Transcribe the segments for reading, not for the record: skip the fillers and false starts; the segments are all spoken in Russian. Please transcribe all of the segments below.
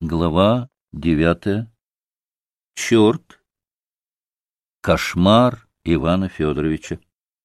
Глава 9. Черт. Кошмар Ивана Федоровича.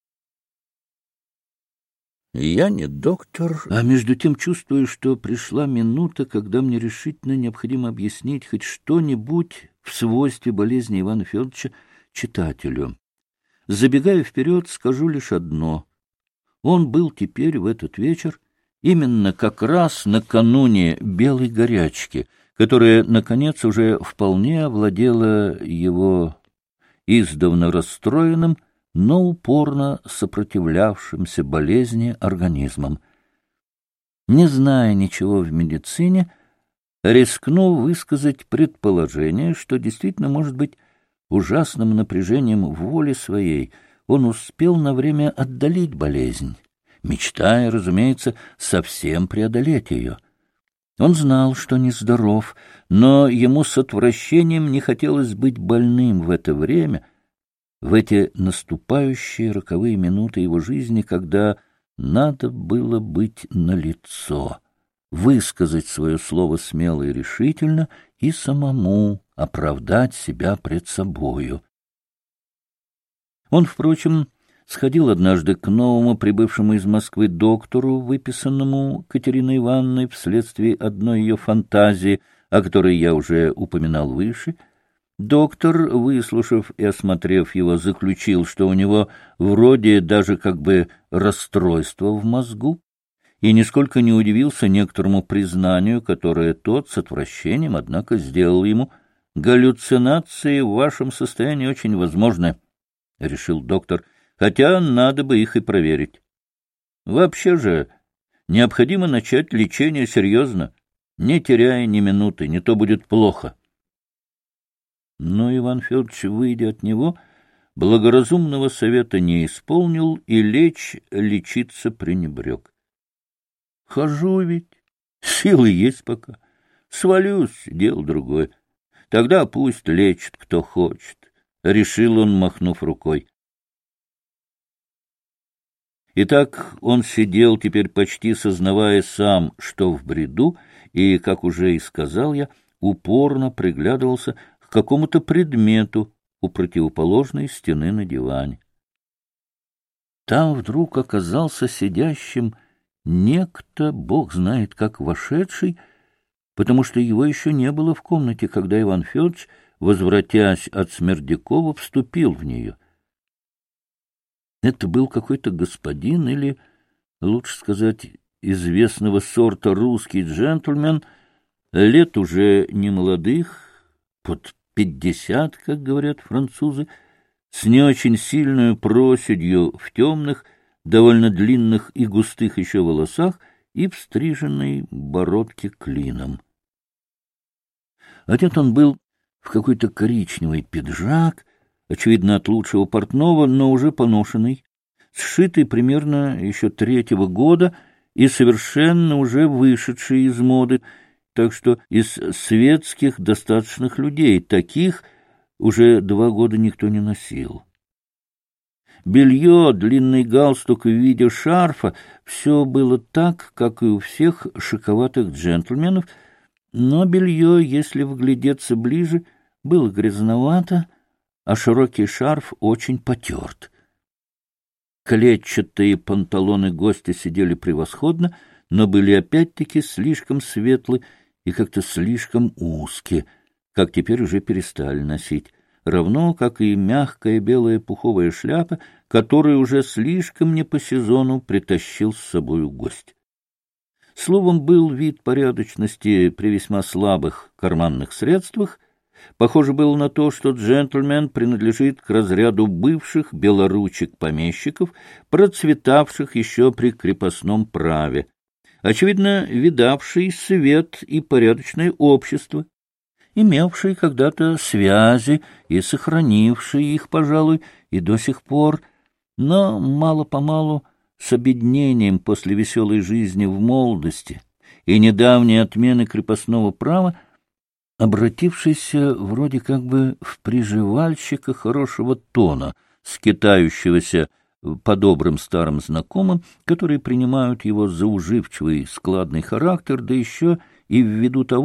Я не доктор, а между тем чувствую, что пришла минута, когда мне решительно необходимо объяснить хоть что-нибудь в свойстве болезни Ивана Федоровича читателю. Забегая вперед, скажу лишь одно. Он был теперь в этот вечер именно как раз накануне белой горячки, которая, наконец, уже вполне овладела его издавна расстроенным, но упорно сопротивлявшимся болезни организмом. Не зная ничего в медицине, рискну высказать предположение, что действительно, может быть, ужасным напряжением воли своей он успел на время отдалить болезнь, мечтая, разумеется, совсем преодолеть ее. Он знал, что нездоров, но ему с отвращением не хотелось быть больным в это время, в эти наступающие роковые минуты его жизни, когда надо было быть налицо, высказать свое слово смело и решительно и самому оправдать себя пред собою. Он, впрочем, сходил однажды к новому прибывшему из Москвы доктору, выписанному Катериной Ивановной вследствие одной ее фантазии, о которой я уже упоминал выше. Доктор, выслушав и осмотрев его, заключил, что у него вроде даже как бы расстройство в мозгу, и нисколько не удивился некоторому признанию, которое тот с отвращением, однако, сделал ему. «Галлюцинации в вашем состоянии очень возможны», — решил доктор, — «хотя надо бы их и проверить. Вообще же необходимо начать лечение серьезно, не теряя ни минуты, не то будет плохо». Но Иван Федорович, выйдя от него, благоразумного совета не исполнил и лечиться пренебрег. «Хожу ведь, силы есть пока, свалюсь, дело другое. Тогда пусть лечит кто хочет», — решил он, махнув рукой. Итак, он сидел теперь, почти сознавая сам, что в бреду, и, как уже и сказал я, упорно приглядывался к какому-то предмету у противоположной стены на диване. Там вдруг оказался сидящим некто, бог знает как вошедший, потому что его еще не было в комнате, когда Иван Федорович, возвратясь от Смердякова, вступил в нее. Это был какой-то господин или, лучше сказать, известного сорта русский джентльмен, лет уже не молодых, под 50, как говорят французы, с не очень сильной проседью в темных, довольно длинных и густых еще волосах и в стриженной бородке клином. Одет он был в какой-то коричневый пиджак, очевидно, от лучшего портного, но уже поношенный, сшитый примерно еще 3-го года и совершенно уже вышедший из моды, так что из светских достаточных людей таких уже 2 года никто не носил. Белье, длинный галстук в виде шарфа — все было так, как и у всех шиковатых джентльменов, но белье, если вглядеться ближе, было грязновато, а широкий шарф очень потерт. Клетчатые панталоны гостя сидели превосходно, но были опять-таки слишком светлы и как-то слишком узкие, как теперь уже перестали носить, равно как и мягкая белая пуховая шляпа, которую уже слишком не по сезону притащил с собою гость. Словом, был вид порядочности при весьма слабых карманных средствах. Похоже было на то, что джентльмен принадлежит к разряду бывших белоручек-помещиков, процветавших еще при крепостном праве, очевидно, видавший свет и порядочное общество, имевший когда-то связи и сохранивший их, пожалуй, и до сих пор, но мало-помалу, с обеднением после веселой жизни в молодости и недавней отмены крепостного права, обратившийся вроде как бы в приживальщика хорошего тона, скитающегося по добрым старым знакомым, которые принимают его за уживчивый складный характер, да еще и ввиду того,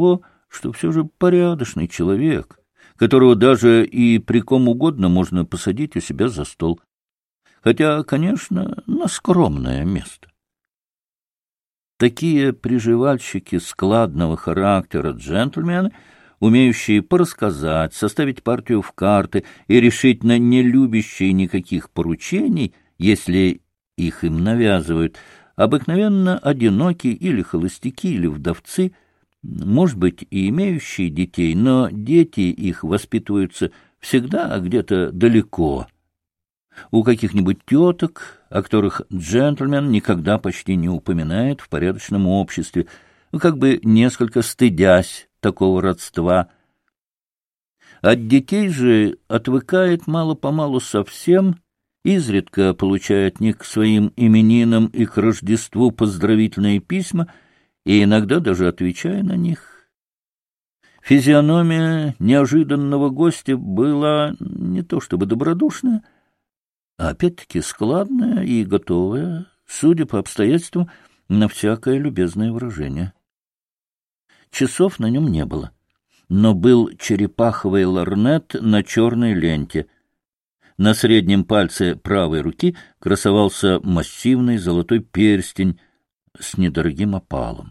что все же порядочный человек, которого даже и при ком угодно можно посадить у себя за стол. Хотя, конечно, на скромное место. Такие приживальщики складного характера джентльмены, умеющие порассказать, составить партию в карты и решительно не любящие никаких поручений, если их им навязывают, обыкновенно одинокие или холостяки, или вдовцы, может быть, и имеющие детей, но дети их воспитываются всегда где-то далеко, у каких-нибудь теток, о которых джентльмен никогда почти не упоминает в порядочном обществе, как бы несколько стыдясь такого родства. От детей же отвыкает мало-помалу совсем, изредка получая от них к своим именинам и к Рождеству поздравительные письма, и иногда даже отвечая на них. Физиономия неожиданного гостя была не то чтобы добродушная, а опять-таки складная и готовая, судя по обстоятельствам, на всякое любезное выражение. Часов на нем не было, но был черепаховый лорнет на черной ленте. На среднем пальце правой руки красовался массивный золотой перстень с недорогим опалом.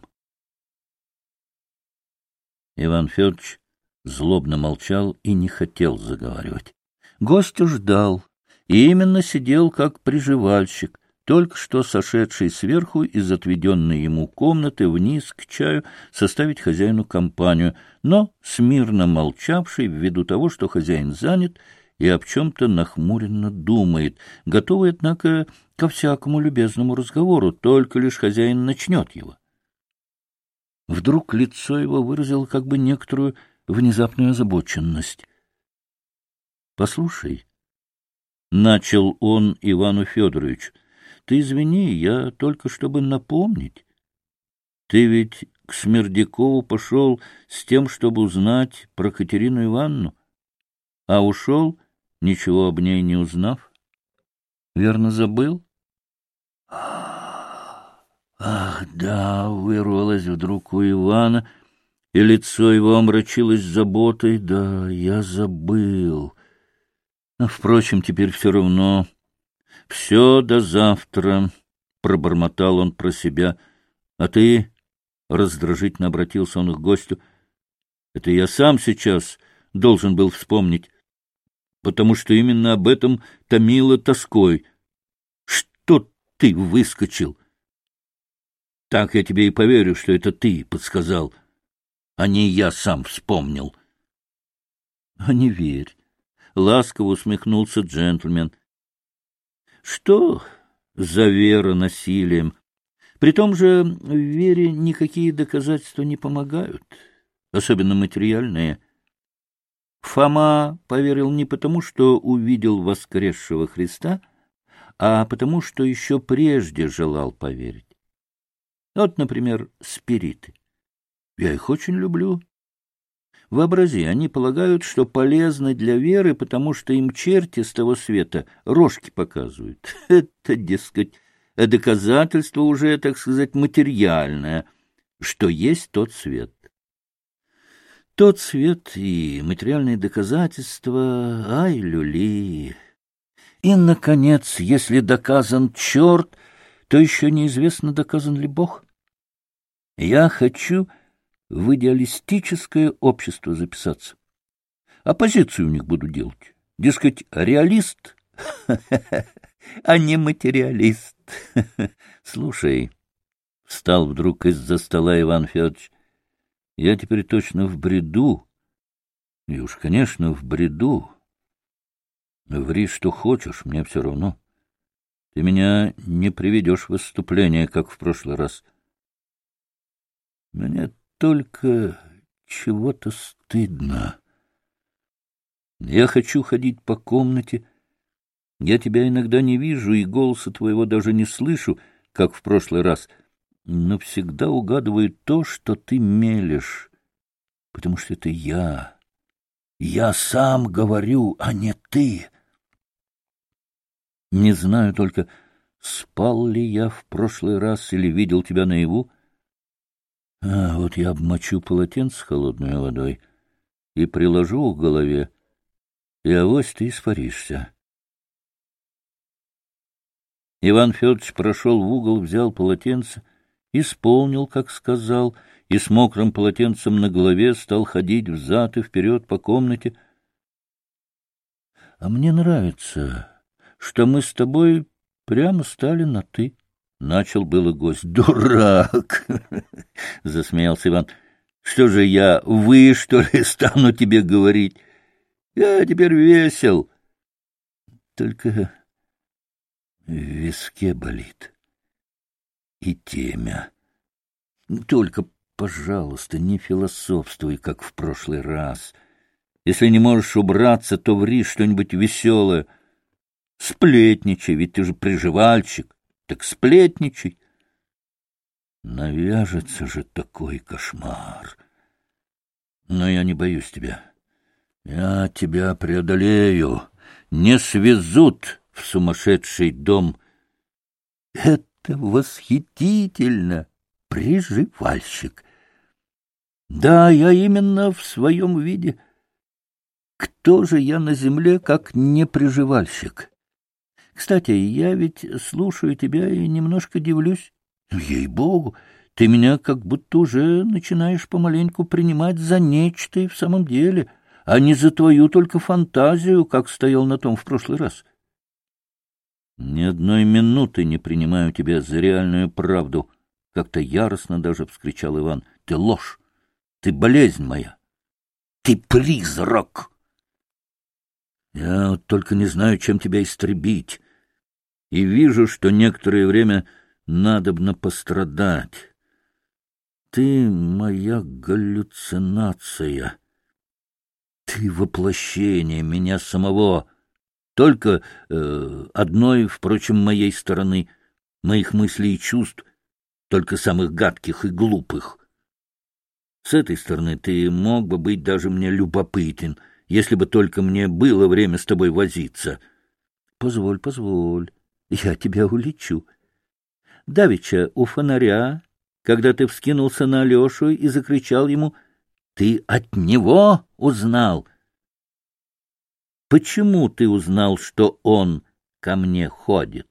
Иван Федорович злобно молчал и не хотел заговаривать. Гость ждал. И именно сидел как приживальщик, только что сошедший сверху из отведенной ему комнаты вниз к чаю составить хозяину компанию, но смирно молчавший ввиду того, что хозяин занят и об чем-то нахмуренно думает, готовый, однако, ко всякому любезному разговору, только лишь хозяин начнет его. Вдруг лицо его выразило как бы некоторую внезапную озабоченность. — Послушай, — начал он Ивану Федоровичу, — ты извини, я только чтобы напомнить. Ты ведь к Смердякову пошел с тем, чтобы узнать про Катерину Ивановну, а ушел, ничего об ней не узнав. Верно, забыл? Ах, да, вырвалось вдруг у Ивана, и лицо его омрачилось заботой. Да, я забыл. Впрочем, теперь все равно. Все до завтра, — пробормотал он про себя. А ты, — раздражительно обратился он к гостю, — это я сам сейчас должен был вспомнить, потому что именно об этом томило тоской. Что ты выскочил? Так я тебе и поверю, что это ты подсказал, а не я сам вспомнил. — А не верь. — ласково усмехнулся джентльмен. — Что за вера насилием? При том же в вере никакие доказательства не помогают, особенно материальные. Фома поверил не потому, что увидел воскресшего Христа, а потому, что еще прежде желал поверить. Вот, например, спириты. Я их очень люблю. Вообрази, они полагают, что полезны для веры, потому что им черти с того света рожки показывают. Это, дескать, доказательство уже, так сказать, материальное, что есть тот свет. Тот свет и материальные доказательства, ай, люли. И, наконец, если доказан черт, то еще неизвестно, доказан ли Бог. Я хочу в идеалистическое общество записаться. Оппозицию у них буду делать. Дескать, реалист, а не материалист. Слушай, встал вдруг из-за стола Иван Федорович, я теперь точно в бреду. И уж, конечно, в бреду. Ври, что хочешь, мне все равно. Ты меня не приведешь в выступление, как в прошлый раз. Мне только чего-то стыдно. Я хочу ходить по комнате. Я тебя иногда не вижу и голоса твоего даже не слышу, как в прошлый раз, но всегда угадываю то, что ты мелешь, потому что это я. Я сам говорю, а не ты. Не знаю только, спал ли я в прошлый раз или видел тебя наяву. Вот я обмочу полотенце холодной водой и приложу к голове, и авось ты испаришься. Иван Федорович прошел в угол, взял полотенце, исполнил, как сказал, и с мокрым полотенцем на голове стал ходить взад и вперед по комнате. — А мне нравится, что мы с тобой прямо стали на «ты». Начал было гость. — Дурак! — засмеялся Иван. — Что же я, вы, что ли, стану тебе говорить? Я теперь весел. Только в виске болит и темя. Только, пожалуйста, не философствуй, как в прошлый раз. Если не можешь убраться, то ври что-нибудь веселое. Сплетничай, ведь ты же приживальщик. Так сплетничай. Навяжется же такой кошмар. Но я не боюсь тебя. Я тебя преодолею. Не свезут в сумасшедший дом. Это восхитительно, приживальщик. Да, я именно в своем виде. Кто же я на земле, как не приживальщик? Кстати, я ведь слушаю тебя и немножко дивлюсь. Ей-богу, ты меня как будто уже начинаешь помаленьку принимать за нечто и в самом деле, а не за твою только фантазию, как стоял на том в прошлый раз. Ни одной минуты не принимаю тебя за реальную правду, — как-то яростно даже вскричал Иван. Ты ложь, ты болезнь моя, ты призрак. Я вот только не знаю, чем тебя истребить, и вижу, что некоторое время надобно пострадать. Ты моя галлюцинация, ты воплощение меня самого, только одной, впрочем, моей стороны, моих мыслей и чувств, только самых гадких и глупых. С этой стороны ты мог бы быть даже мне любопытен, если бы только мне было время с тобой возиться. Позволь, позволь, я тебя улечу. Давеча у фонаря, когда ты вскинулся на Алешу и закричал ему, ты от него узнал. Почему ты узнал, что он ко мне ходит?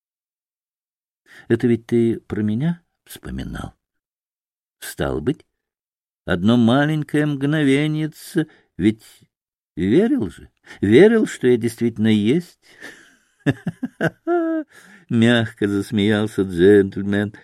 Это ведь ты про меня вспоминал? Стало быть, одно маленькое мгновеньице, ведь верил же, верил, что я действительно есть. Мягко засмеялся джентльмен.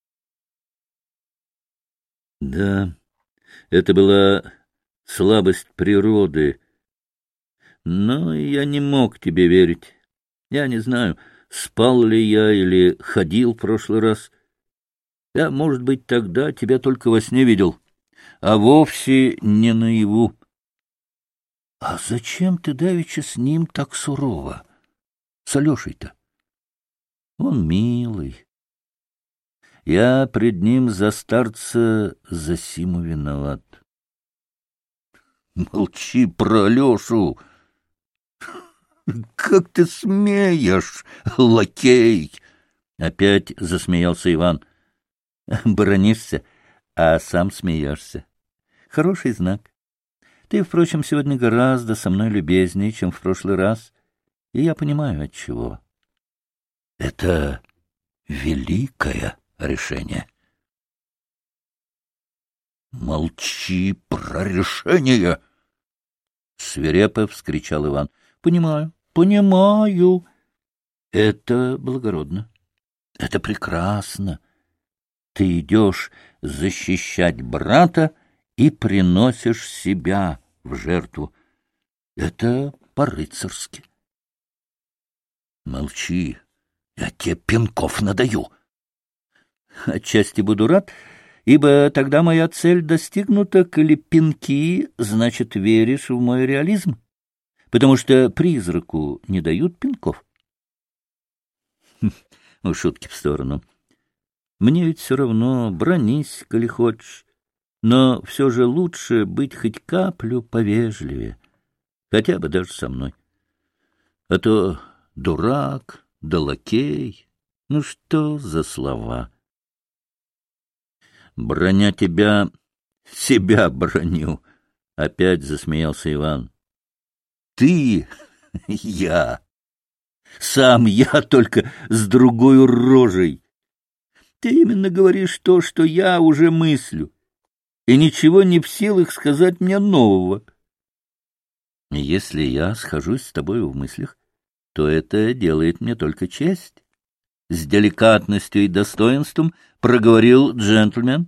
Да, это была слабость природы, но я не мог тебе верить. Я не знаю, спал ли я или ходил в прошлый раз. Я, может быть, тогда тебя только во сне видел, а вовсе не наяву. — А зачем ты давеча с ним так сурово? С Алешей-то? Он милый. Я пред ним за старца за симу виноват. — Молчи про Алешу! Как ты смеешь, лакей! Опять засмеялся Иван. Бронишься, а сам смеешься. Хороший знак. Ты, впрочем, сегодня гораздо со мной любезнее, чем в прошлый раз, и я понимаю, отчего. Это великое решение. Молчи про решение! Свирепо вскричал Иван. Понимаю, понимаю. Это благородно. Это прекрасно. Ты идешь защищать брата и приносишь себя в жертву. Это по-рыцарски. Молчи, я тебе пинков надаю. Отчасти буду рад, ибо тогда моя цель достигнута, коли пинки, значит, веришь в мой реализм, потому что призраку не дают пинков. Ну, шутки в сторону. Мне ведь все равно, бронись, коли хочешь, но все же лучше быть хоть каплю повежливее, хотя бы даже со мной. А то дурак да лакей, ну что за слова? Броня тебя, себя броню, — опять засмеялся Иван. Ты, я, сам я, только с другой рожей. Ты именно говоришь то, что я уже мыслю, и ничего не в силах сказать мне нового. Если я схожусь с тобой в мыслях, то это делает мне только честь. С деликатностью и достоинством проговорил джентльмен.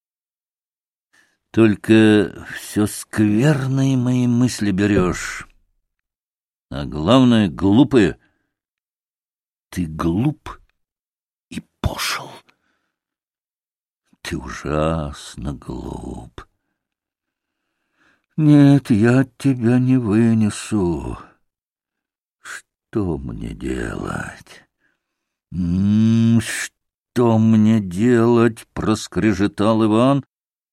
Только все скверные мои мысли берешь. А главное, глупые. Ты глуп и пошел. Ты ужасно глуп. Нет, я тебя не вынесу. Что мне делать? Что мне делать? Проскрежетал Иван.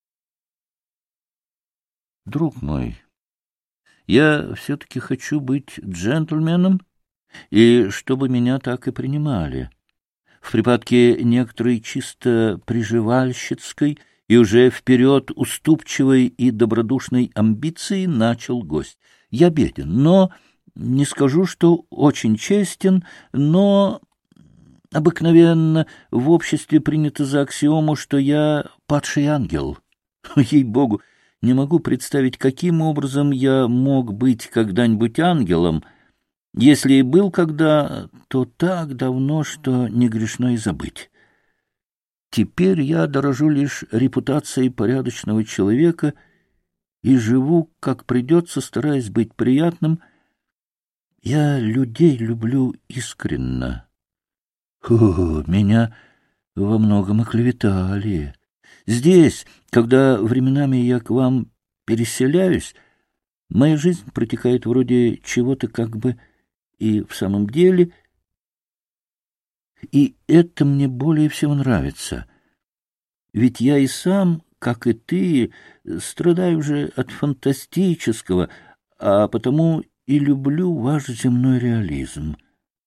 Друг мой, я все-таки хочу быть джентльменом, и чтобы меня так и принимали. В припадке некоторой чисто приживальщицкой и уже вперед уступчивой и добродушной амбиции начал гость. Я беден, но не скажу, что очень честен, но обыкновенно в обществе принято за аксиому, что я падший ангел. Ей-богу, не могу представить, каким образом я мог быть когда-нибудь ангелом. Если и был когда, то так давно, что не грешно и забыть. Теперь я дорожу лишь репутацией порядочного человека и живу, как придется, стараясь быть приятным. Я людей люблю искренно. Меня во многом оклеветали. Здесь, когда временами я к вам переселяюсь, моя жизнь протекает вроде чего-то как бы и в самом деле, и это мне более всего нравится. Ведь я и сам, как и ты, страдаю уже от фантастического, а потому и люблю ваш земной реализм.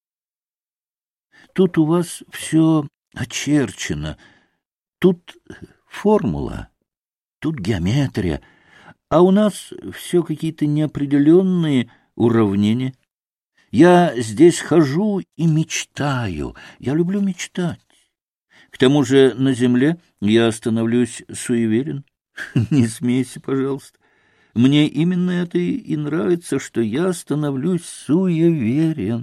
Тут у вас все очерчено, тут формула, тут геометрия, а у нас все какие-то неопределенные уравнения. Я здесь хожу и мечтаю, я люблю мечтать. К тому же на земле я становлюсь суеверен. Не смейся, пожалуйста. Мне именно это и нравится, что я становлюсь суеверен.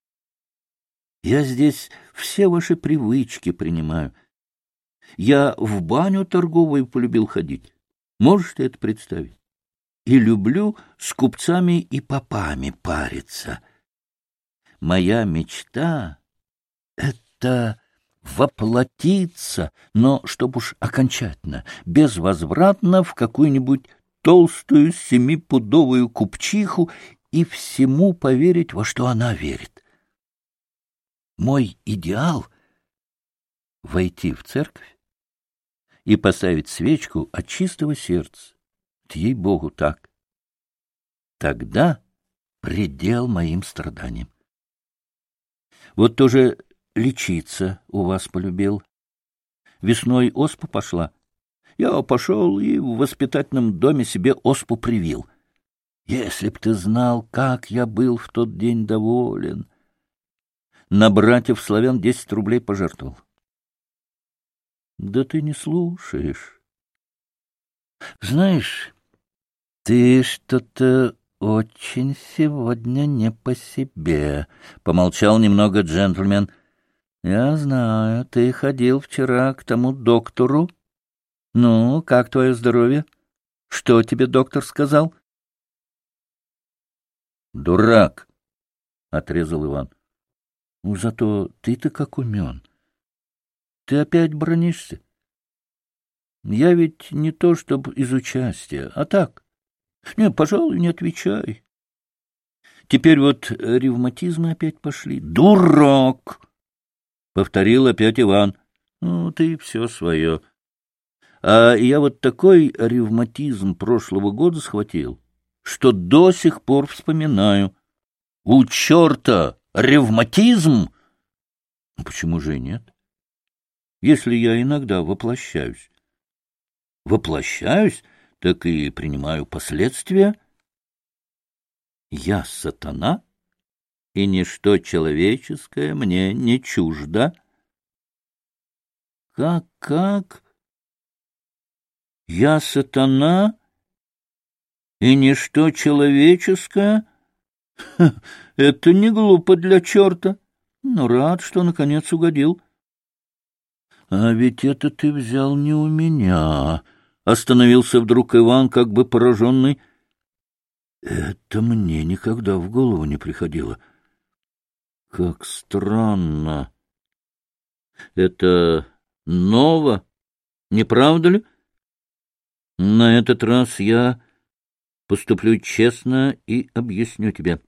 Я здесь все ваши привычки принимаю. Я в баню торговую полюбил ходить. Можешь ты это представить? И люблю с купцами и попами париться. Моя мечта — это воплотиться, но чтоб уж окончательно, безвозвратно в какую-нибудь толстую семипудовую купчиху и всему поверить, во что она верит. Мой идеал — войти в церковь и поставить свечку от чистого сердца. Ей-богу, так. Тогда предел моим страданиям. Вот тоже лечиться у вас полюбил. Весной оспа пошла. Я пошел и в воспитательном доме себе оспу привил. Если б ты знал, как я был в тот день доволен. На братьев славян 10 рублей пожертвовал. Да ты не слушаешь. Знаешь, ты что-то очень сегодня не по себе, — помолчал немного джентльмен. Я знаю, ты ходил вчера к тому доктору. Ну, как твое здоровье? Что тебе доктор сказал? Дурак, — отрезал Иван. Ну, зато ты-то как умен. Ты опять бронишься? Я ведь не то чтобы из участия, а так. Не, пожалуй, не отвечай. Теперь вот ревматизмы опять пошли. Дурак! — повторил опять Иван. Ну, ты все свое. А я вот такой ревматизм прошлого года схватил, что до сих пор вспоминаю. У черта ревматизм? Почему же и нет? Если я иногда воплощаюсь, воплощаюсь, так и принимаю последствия. Я сатана, и ничто человеческое мне не чуждо. Как? Я сатана, и ничто человеческое? Ха, это не глупо для черта. Но рад, что наконец угодил. А ведь это ты взял не у меня. Остановился вдруг Иван, как бы пораженный. Это мне никогда в голову не приходило. Как странно. Это ново, не правда ли? На этот раз я поступлю честно и объясню тебе.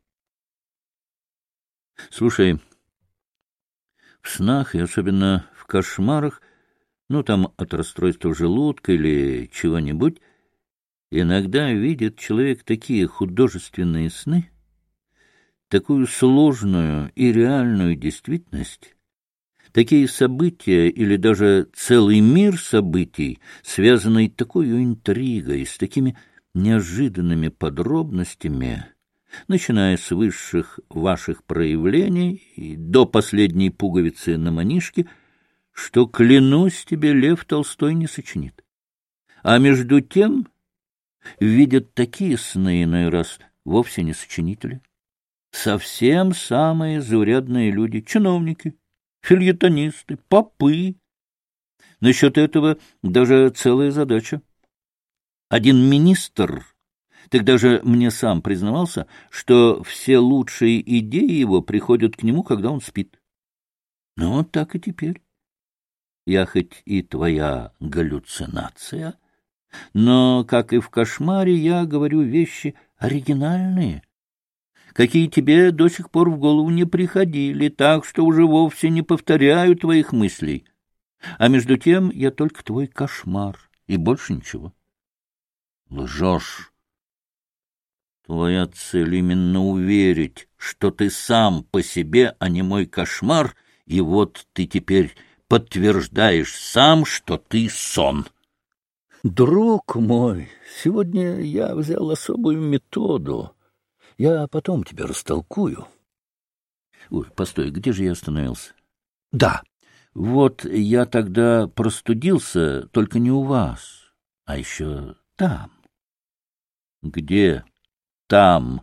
Слушай, в снах и особенно в кошмарах, ну, там от расстройства желудка или чего-нибудь, иногда видит человек такие художественные сны, такую сложную и реальную действительность, такие события или даже целый мир событий, связанный такой интригой, с такими неожиданными подробностями, начиная с высших ваших проявлений и до последней пуговицы на манишке, что, клянусь тебе, Лев Толстой не сочинит. А между тем видят такие сны иной раз вовсе не сочинители. Совсем самые заурядные люди, чиновники, фельетонисты, попы. Насчет этого даже целая задача. Один министр, так даже мне сам признавался, что все лучшие идеи его приходят к нему, когда он спит. Ну, вот так и теперь. Я хоть и твоя галлюцинация, но, как и в кошмаре, я говорю вещи оригинальные, какие тебе до сих пор в голову не приходили, так что уже вовсе не повторяю твоих мыслей. А между тем я только твой кошмар, и больше ничего. Лжешь. Твоя цель именно уверить, что ты сам по себе, а не мой кошмар, и вот ты теперь подтверждаешь сам, что ты сон. Друг мой, сегодня я взял особую методу. Я потом тебе растолкую. Ой, постой, где же я остановился? Да, вот я тогда простудился, только не у вас, а еще там. Где там?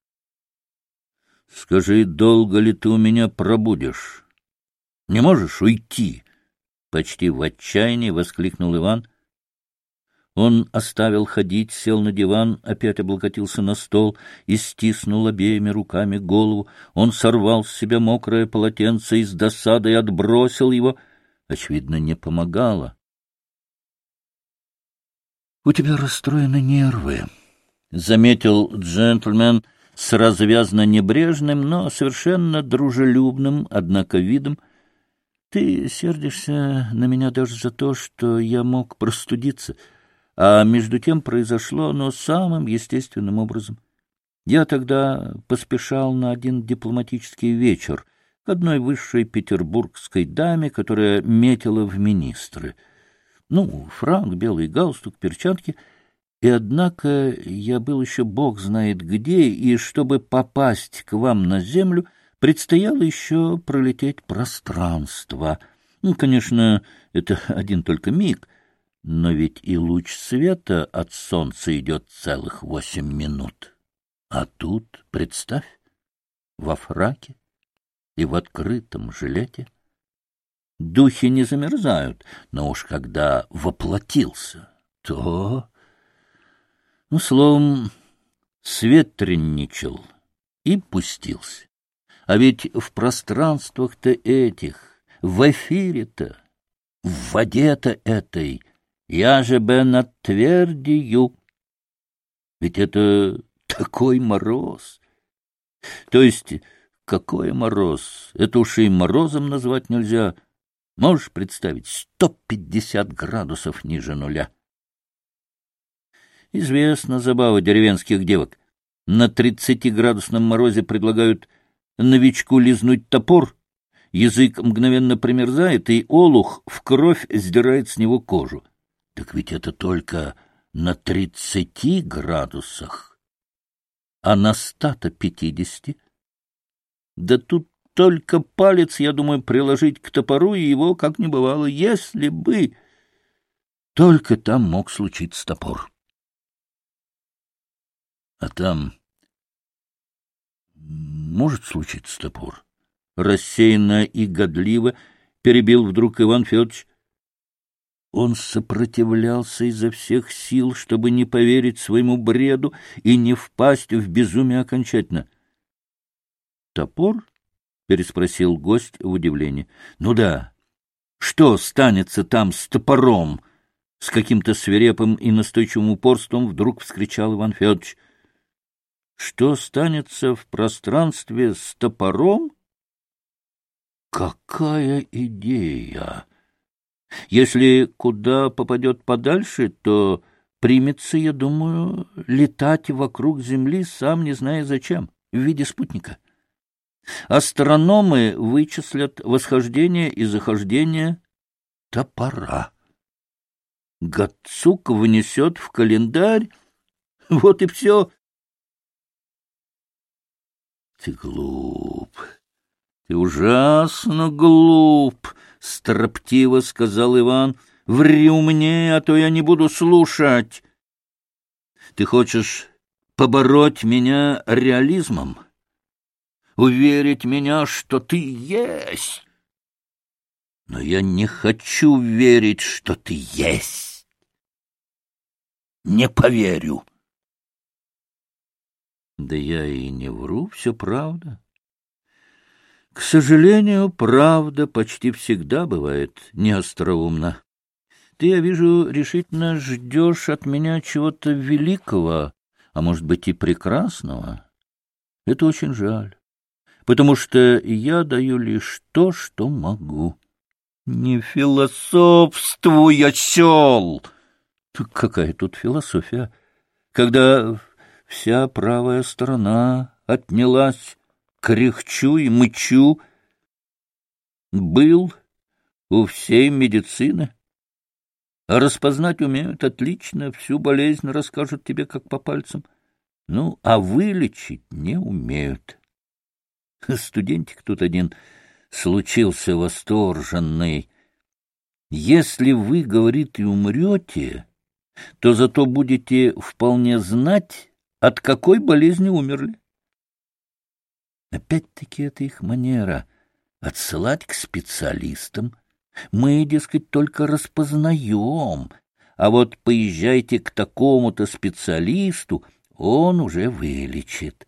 Скажи, долго ли ты у меня пробудешь? Не можешь уйти? Почти в отчаянии воскликнул Иван. Он оставил ходить, сел на диван, опять облокотился на стол и стиснул обеими руками голову. Он сорвал с себя мокрое полотенце и с досадой отбросил его. Очевидно, не помогало. — У тебя расстроены нервы, — заметил джентльмен с развязно небрежным, но совершенно дружелюбным, однако, видом. — Ты сердишься на меня даже за то, что я мог простудиться. А между тем произошло оно самым естественным образом. Я тогда поспешал на один дипломатический вечер к одной высшей петербургской даме, которая метила в министры. Ну, фрак, белый галстук, перчатки. И, однако, я был еще бог знает где, и чтобы попасть к вам на землю, предстояло еще пролететь пространство. Ну, конечно, это один только миг, но ведь и луч света от солнца идет целых 8 минут. А тут, представь, во фраке и в открытом жилете. Духи не замерзают, но уж когда воплотился, то... Ну, словом, светренничал и пустился. А ведь в пространствах-то этих, в эфире-то, в воде-то этой, я же бы над твердью. Ведь это такой мороз. То есть, какой мороз? Это уж и морозом назвать нельзя. Можешь представить, 150 градусов ниже нуля. Известна забава деревенских девок. На 30-градусном морозе предлагают новичку лизнуть топор, язык мгновенно примерзает, и олух в кровь сдирает с него кожу. Так ведь это только на 30 градусах, а на 150. Да тут только палец, я думаю, приложить к топору, и его как не бывало. Если бы... Только там мог случиться топор. А там может случиться топор. Рассеянно и годливо перебил вдруг Иван Федорович. Он сопротивлялся изо всех сил, чтобы не поверить своему бреду и не впасть в безумие окончательно. «Топор?» — переспросил гость в удивлении. «Ну да. Что станется там с топором?» С каким-то свирепым и настойчивым упорством вдруг вскричал Иван Федорович. «Что станется в пространстве с топором? Какая идея! Если куда попадет подальше, то примется, я думаю, летать вокруг Земли, сам не зная зачем, в виде спутника. Астрономы вычислят восхождение и захождение топора. Гацук внесет в календарь, вот и все». Ты глуп, ты ужасно глуп, — строптиво сказал Иван. — Ври мне, а то я не буду слушать. Ты хочешь побороть меня реализмом, уверить меня, что ты есть. Но я не хочу верить, что ты есть. Не поверю. Да я и не вру, все правда. К сожалению, правда почти всегда бывает неостроумна. Ты, я вижу, решительно ждешь от меня чего-то великого, а может быть и прекрасного. Это очень жаль, потому что я даю лишь то, что могу. Не философствуй, осел! Какая тут философия, когда вся правая сторона отнялась, кряхчу и мычу. Был у всей медицины. А распознать умеют отлично, всю болезнь расскажут тебе как по пальцам. Ну, а вылечить не умеют. Студентик тут один случился восторженный. Если вы, говорит, и умрете, то зато будете вполне знать, от какой болезни умерли. Опять-таки это их манера — отсылать к специалистам. Мы, дескать, только распознаем, а вот поезжайте к такому-то специалисту, он уже вылечит.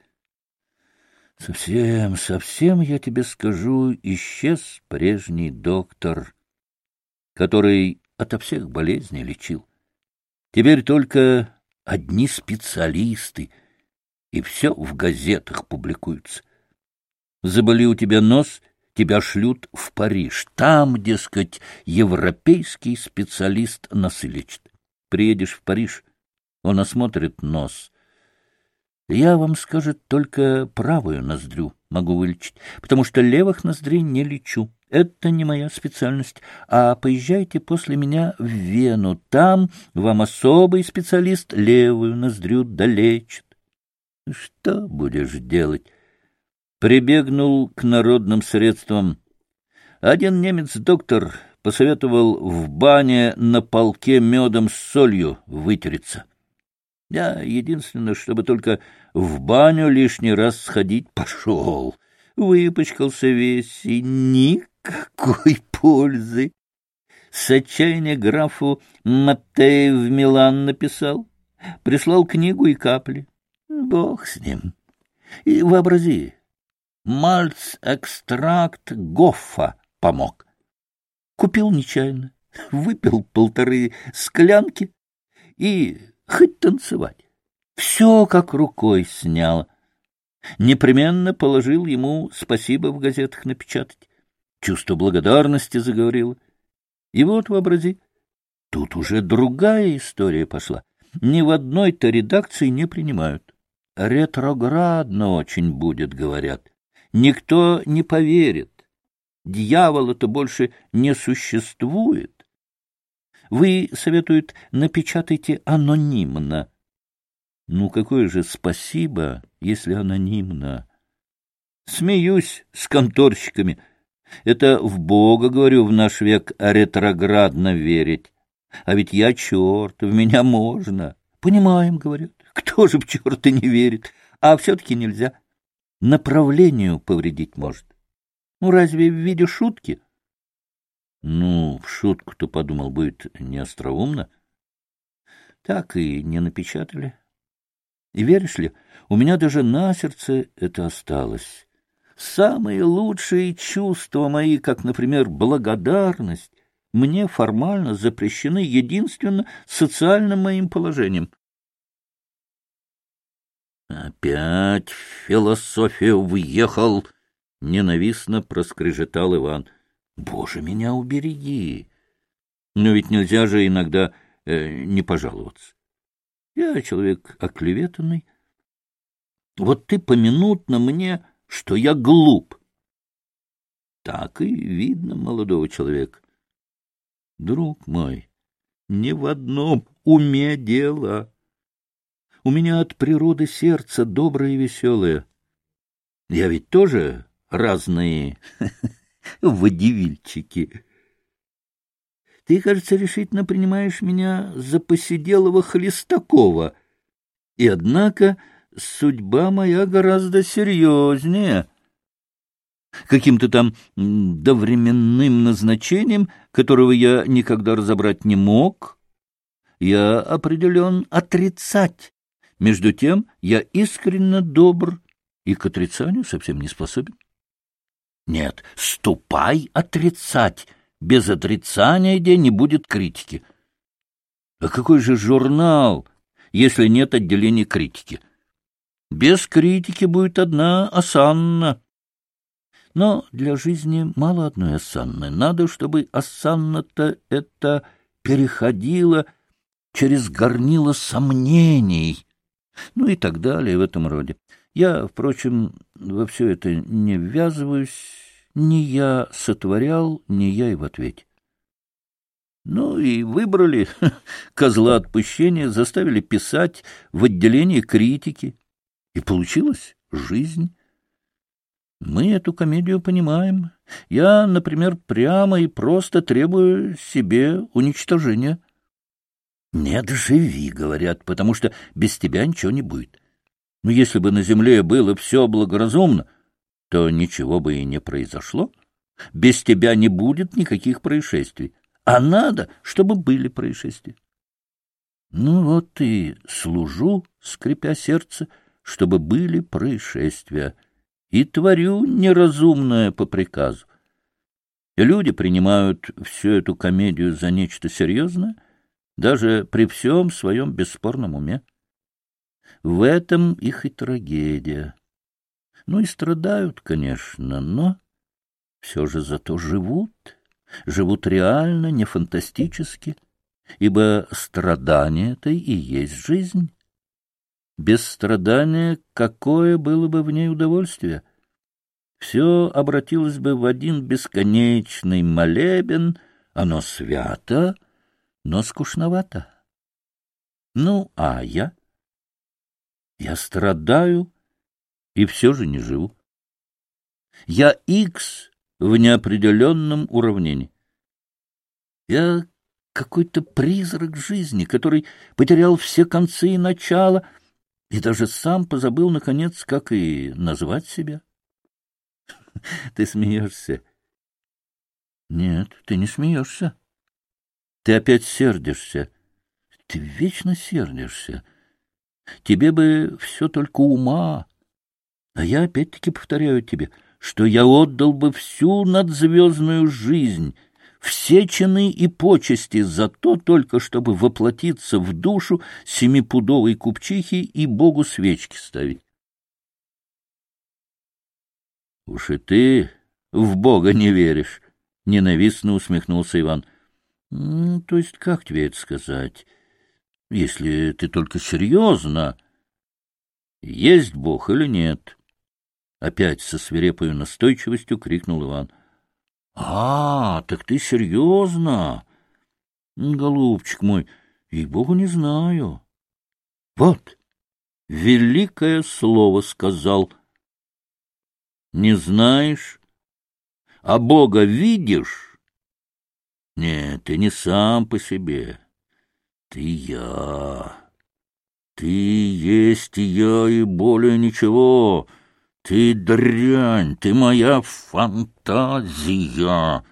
Совсем, я тебе скажу, исчез прежний доктор, который ото всех болезней лечил. Теперь только одни специалисты, и все в газетах публикуется. Заболи у тебя нос, тебя шлют в Париж. Там, дескать, европейский специалист носы лечит. Приедешь в Париж, он осмотрит нос. Я вам, скажет, только правую ноздрю могу вылечить, потому что левых ноздрей не лечу. Это не моя специальность. А поезжайте после меня в Вену. Там вам особый специалист левую ноздрю долечит. Что будешь делать? Прибегнул к народным средствам. Один немец-доктор посоветовал в бане на полке медом с солью вытереться. Я, единственное, чтобы только в баню лишний раз сходить, пошел. Выпачкался весь, и никакой пользы. С отчаяния графу Маттея в Милан написал. Прислал книгу и капли. Бог с ним. И вообрази, мальц-экстракт Гоффа помог. Купил нечаянно, выпил 1,5 склянки и хоть танцевать. Все как рукой сняло. Непременно положил ему спасибо в газетах напечатать. Чувство благодарности заговорило. И вот, вообрази, тут уже другая история пошла. Ни в одной-то редакции не принимают. Ретроградно очень будет, говорят. Никто не поверит. Дьявола-то больше не существует. Вы, советуют, напечатайте анонимно. Ну, какое же спасибо, если анонимно? Смеюсь с конторщиками. Это в Бога, говорю, в наш век ретроградно верить. А ведь я черт, в меня можно. Понимаем, говорят. Кто же в черта не верит? А все-таки нельзя. Направлению повредить может. Ну, разве в виде шутки? Ну, в шутку-то, подумал, будет не остроумно. Так и не напечатали. И веришь ли, у меня даже на сердце это осталось. Самые лучшие чувства мои, как, например, благодарность, мне формально запрещены единственно социальным моим положением. Опять в философию въехал, ненавистно проскрежетал Иван. Боже, меня убереги! Но ведь нельзя же иногда не пожаловаться. Я человек оклеветанный. Вот ты поминутно мне, что я глуп. Так и видно молодого человека. Друг мой, ни в одном уме дело. У меня от природы сердце доброе и веселое. Я ведь тоже разные водевильчики. Ты, кажется, решительно принимаешь меня за посиделого Хлестакова. И, однако, судьба моя гораздо серьезнее. Каким-то там довременным назначением, которого я никогда разобрать не мог, я определен отрицать. Между тем я искренне добр и к отрицанию совсем не способен. Нет, ступай отрицать. Без отрицания, где не будет критики. А какой же журнал, если нет отделения критики? Без критики будет одна осанна. Но для жизни мало одной осанны. Надо, чтобы осанна-то это переходила через горнило сомнений. Ну и так далее в этом роде. Я, впрочем, во все это не ввязываюсь. Не я сотворял, не я и в ответе. Ну и выбрали козла отпущения, заставили писать в отделении критики. И получилась жизнь. Мы эту комедию понимаем. Я, например, прямо и просто требую себе уничтожения. Нет, живи, говорят, потому что без тебя ничего не будет. Но если бы на земле было все благоразумно, то ничего бы и не произошло. Без тебя не будет никаких происшествий. А надо, чтобы были происшествия. Ну вот и служу, скрипя сердце, чтобы были происшествия, и творю неразумное по приказу. И люди принимают всю эту комедию за нечто серьезное, даже при всем своем бесспорном уме. В этом их и трагедия. Ну и страдают, конечно, но все же зато живут реально, не фантастически, ибо страдание-то и есть жизнь. Без страдания какое было бы в ней удовольствие? Все обратилось бы в один бесконечный молебен, оно свято, но скучновато. Ну, а я? Я страдаю и все же не живу. Я Икс в неопределенном уравнении. Я какой-то призрак жизни, который потерял все концы и начала, и даже сам позабыл, наконец, как и назвать себя. Ты смеешься? Нет, ты не смеешься. Ты опять сердишься. Ты вечно сердишься. Тебе бы все только ума. А я опять-таки повторяю тебе, что я отдал бы всю надзвездную жизнь, все чины и почести за то только, чтобы воплотиться в душу семипудовой купчихи и Богу свечки ставить. — Уж и ты в Бога не веришь, — ненавистно усмехнулся Иван. — То есть как тебе это сказать? Если ты только серьезно. Есть Бог или нет? Опять со свирепой настойчивостью крикнул Иван. — так ты серьезно? Голубчик мой, ей-богу, не знаю. Вот, великое слово сказал. Не знаешь, а Бога видишь? Нет, ты не сам по себе. Ты я. Ты есть я и более ничего. Ты дрянь, ты моя фантазия.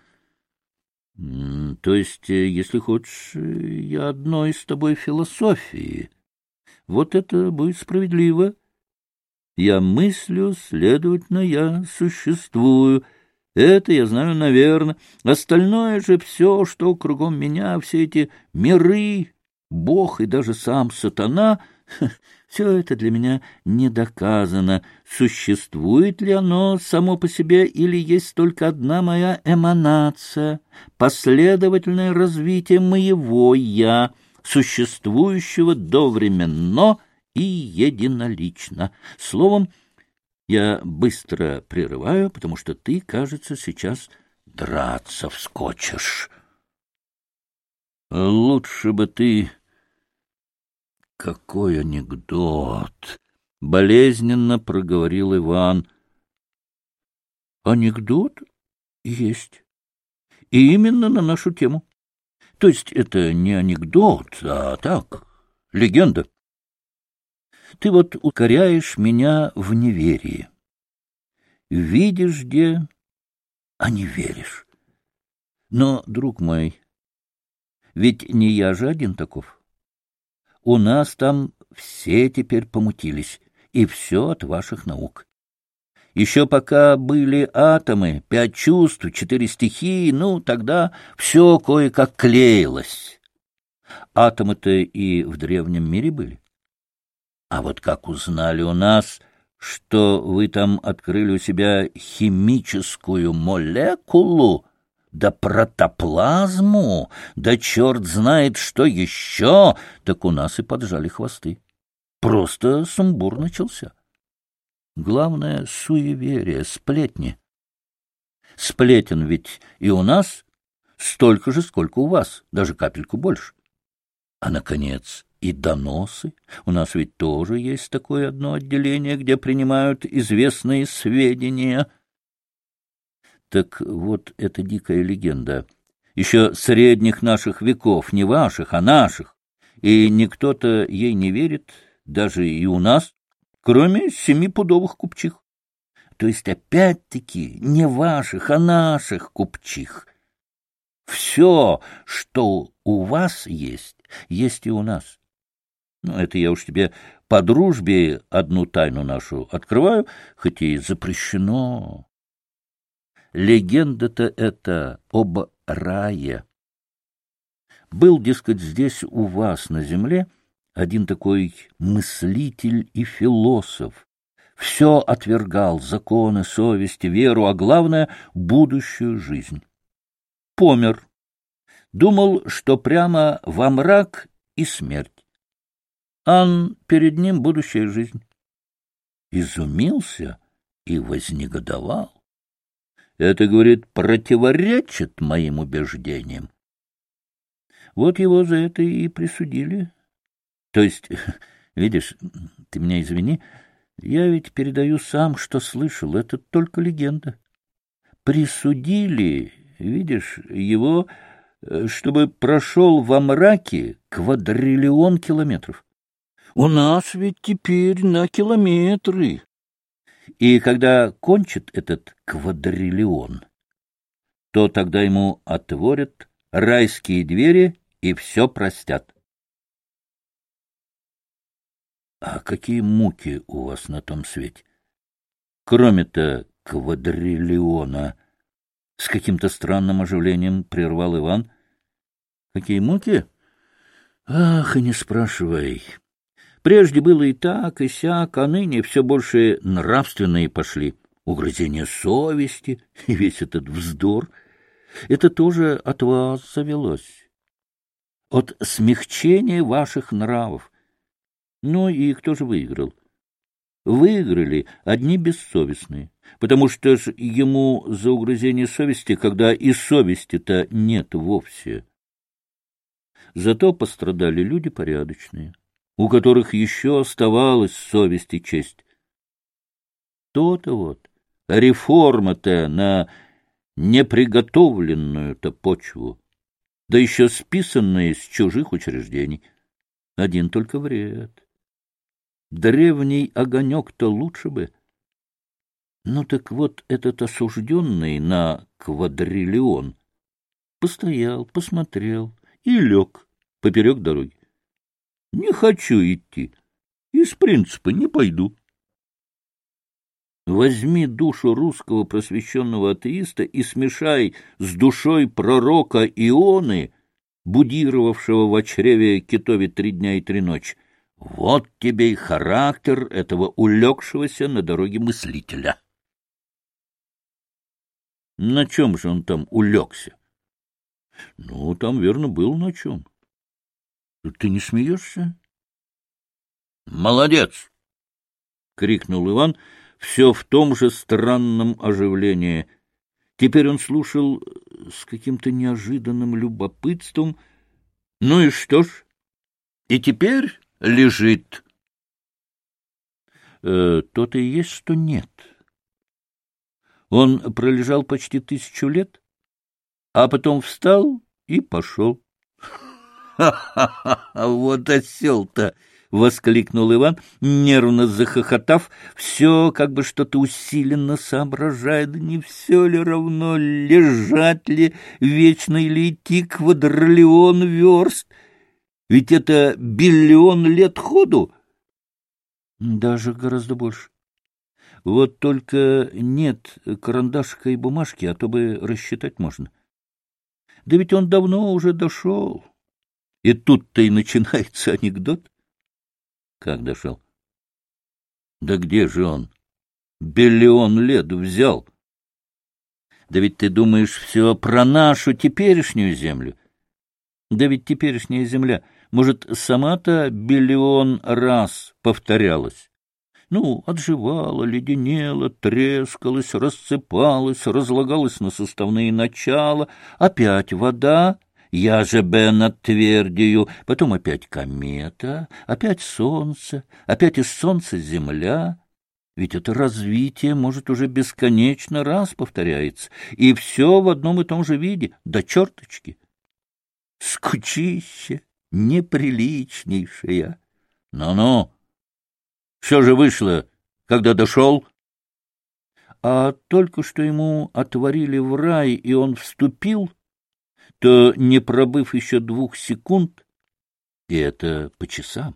То есть, если хочешь, я одной с тобой философии. Вот это будет справедливо. Я мыслю, следовательно, я существую. Это я знаю, наверное. Остальное же все, что кругом меня, все эти миры, Бог и даже сам сатана, все это для меня не доказано. Существует ли оно само по себе или есть только одна моя эманация, последовательное развитие моего «я», существующего довременно и единолично. Словом, я быстро прерываю, потому что ты, кажется, сейчас драться вскочишь. Лучше бы ты... Какой анекдот! Болезненно проговорил Иван. Анекдот есть. И именно на нашу тему. То есть это не анекдот, а так, легенда. Ты вот укоряешь меня в неверии. Видишь где, а не веришь. Но, друг мой, ведь не я же один таков. У нас там все теперь помутились, и все от ваших наук. Еще пока были атомы, 5 чувств, 4 стихии, ну, тогда все кое-как клеилось. Атомы-то и в древнем мире были. А вот как узнали у нас, что вы там открыли у себя химическую молекулу, да протоплазму, да черт знает что еще, так у нас и поджали хвосты. Просто сумбур начался. Главное — суеверие, сплетни. Сплетен ведь и у нас столько же, сколько у вас, даже капельку больше. А, наконец, и доносы. У нас ведь тоже есть такое одно отделение, где принимают известные сведения. Так вот, эта дикая легенда, еще средних наших веков, не ваших, а наших, и никто-то ей не верит, даже и у нас, кроме 7-пудовых купчих. То есть, опять-таки, не ваших, а наших купчих. Все, что у вас есть, есть и у нас. Ну, это я уж тебе по дружбе одну тайну нашу открываю, хоть и запрещено. Легенда-то это об рае. Был, дескать, здесь у вас на земле один такой мыслитель и философ. Все отвергал: законы, совесть, веру, а главное — будущую жизнь. Помер. Думал, что прямо во мрак и смерть. Ан перед ним будущая жизнь. Изумился и вознегодовал. Это, говорит, противоречит моим убеждениям. Вот его за это и присудили. То есть, видишь, ты меня извини, я ведь передаю сам, что слышал, это только легенда. Присудили, видишь, его, чтобы прошел во мраке 250 километров. У нас ведь теперь на километры. И когда кончит этот 250, то тогда ему отворят райские двери и все простят. А какие муки у вас на том свете? Кроме-то 250, с каким-то странным оживлением прервал Иван. Какие муки? Ах, и не спрашивай. Прежде было и так, и сяк, а ныне все больше нравственные пошли. Угрызение совести и весь этот вздор. Это тоже от вас завелось. От смягчения ваших нравов. Ну и кто же выиграл? Выиграли одни бессовестные, потому что ж ему за угрызение совести, когда и совести-то нет вовсе. Зато пострадали люди порядочные, у которых еще оставалась совесть и честь. То-то вот, реформа-то на неприготовленную-то почву, да еще списанная из чужих учреждений. Один только вред. Древний огонек-то лучше бы. Ну так вот этот осужденный на квадриллион постоял, посмотрел и лег поперек дороги. Не хочу идти, из принципа не пойду. Возьми душу русского просвещенного атеиста и смешай с душой пророка Ионы, будировавшего в чреве китове 3 дня и 3 ночи. Вот тебе и характер этого улегшегося на дороге мыслителя. На чем же он там улегся? Ну, там, верно, был на чем. Ты не смеешься? Молодец! — крикнул Иван, все в том же странном оживлении. Теперь он слушал с каким-то неожиданным любопытством. Ну и что ж? И теперь лежит. То-то и есть, что нет. Он пролежал почти 1000 лет, а потом встал и пошел. «Ха-ха-ха! Вот осел-то!» — воскликнул Иван, нервно захохотав, все как бы что-то усиленно соображая, да не все ли равно, лежать ли вечно или идти квадриллион верст? Ведь это биллион лет ходу. Даже гораздо больше. Вот только нет карандашика и бумажки, а то бы рассчитать можно. Да ведь он давно уже дошел. И тут-то и начинается анекдот. Как дошел? Да где же он? Биллион лет взял. Да ведь ты думаешь все про нашу теперешнюю землю. Да ведь теперешняя земля, может, сама-то биллион раз повторялась. Ну, отживала, леденела, трескалась, рассыпалась, разлагалась на составные начала, опять вода, я же б над твердью, потом опять комета, опять солнце, опять из солнца земля. Ведь это развитие, может, уже бесконечно раз повторяется, и все в одном и том же виде, до черточки. Скучище неприличнейшее. Ну-ну. Все же вышло, когда дошел. А только что ему отворили в рай, и он вступил, то, не пробыв еще 2 секунд, и это по часам,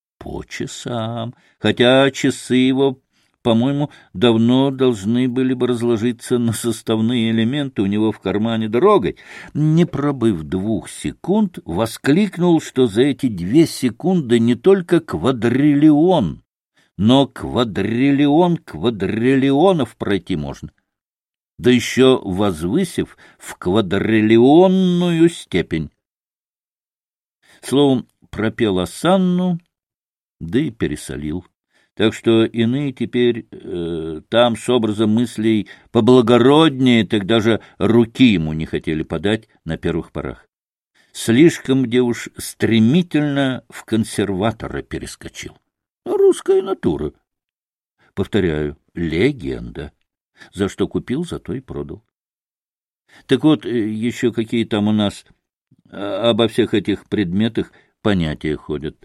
хотя часы его, по-моему, давно должны были бы разложиться на составные элементы у него в кармане дорогой, не пробыв 2 секунд, воскликнул, что за эти 2 секунды не только квадриллион, но квадриллион квадриллионов пройти можно, да еще возвысив в квадриллионную степень. Словом, пропел осанну, да и пересолил. Так что иные теперь там с образом мыслей поблагороднее, так даже руки ему не хотели подать на первых порах. Слишком, где уж стремительно в консерватора перескочил. Русская натура. Повторяю, легенда. За что купил, за то и продал. Так вот, еще какие там у нас обо всех этих предметах понятия ходят.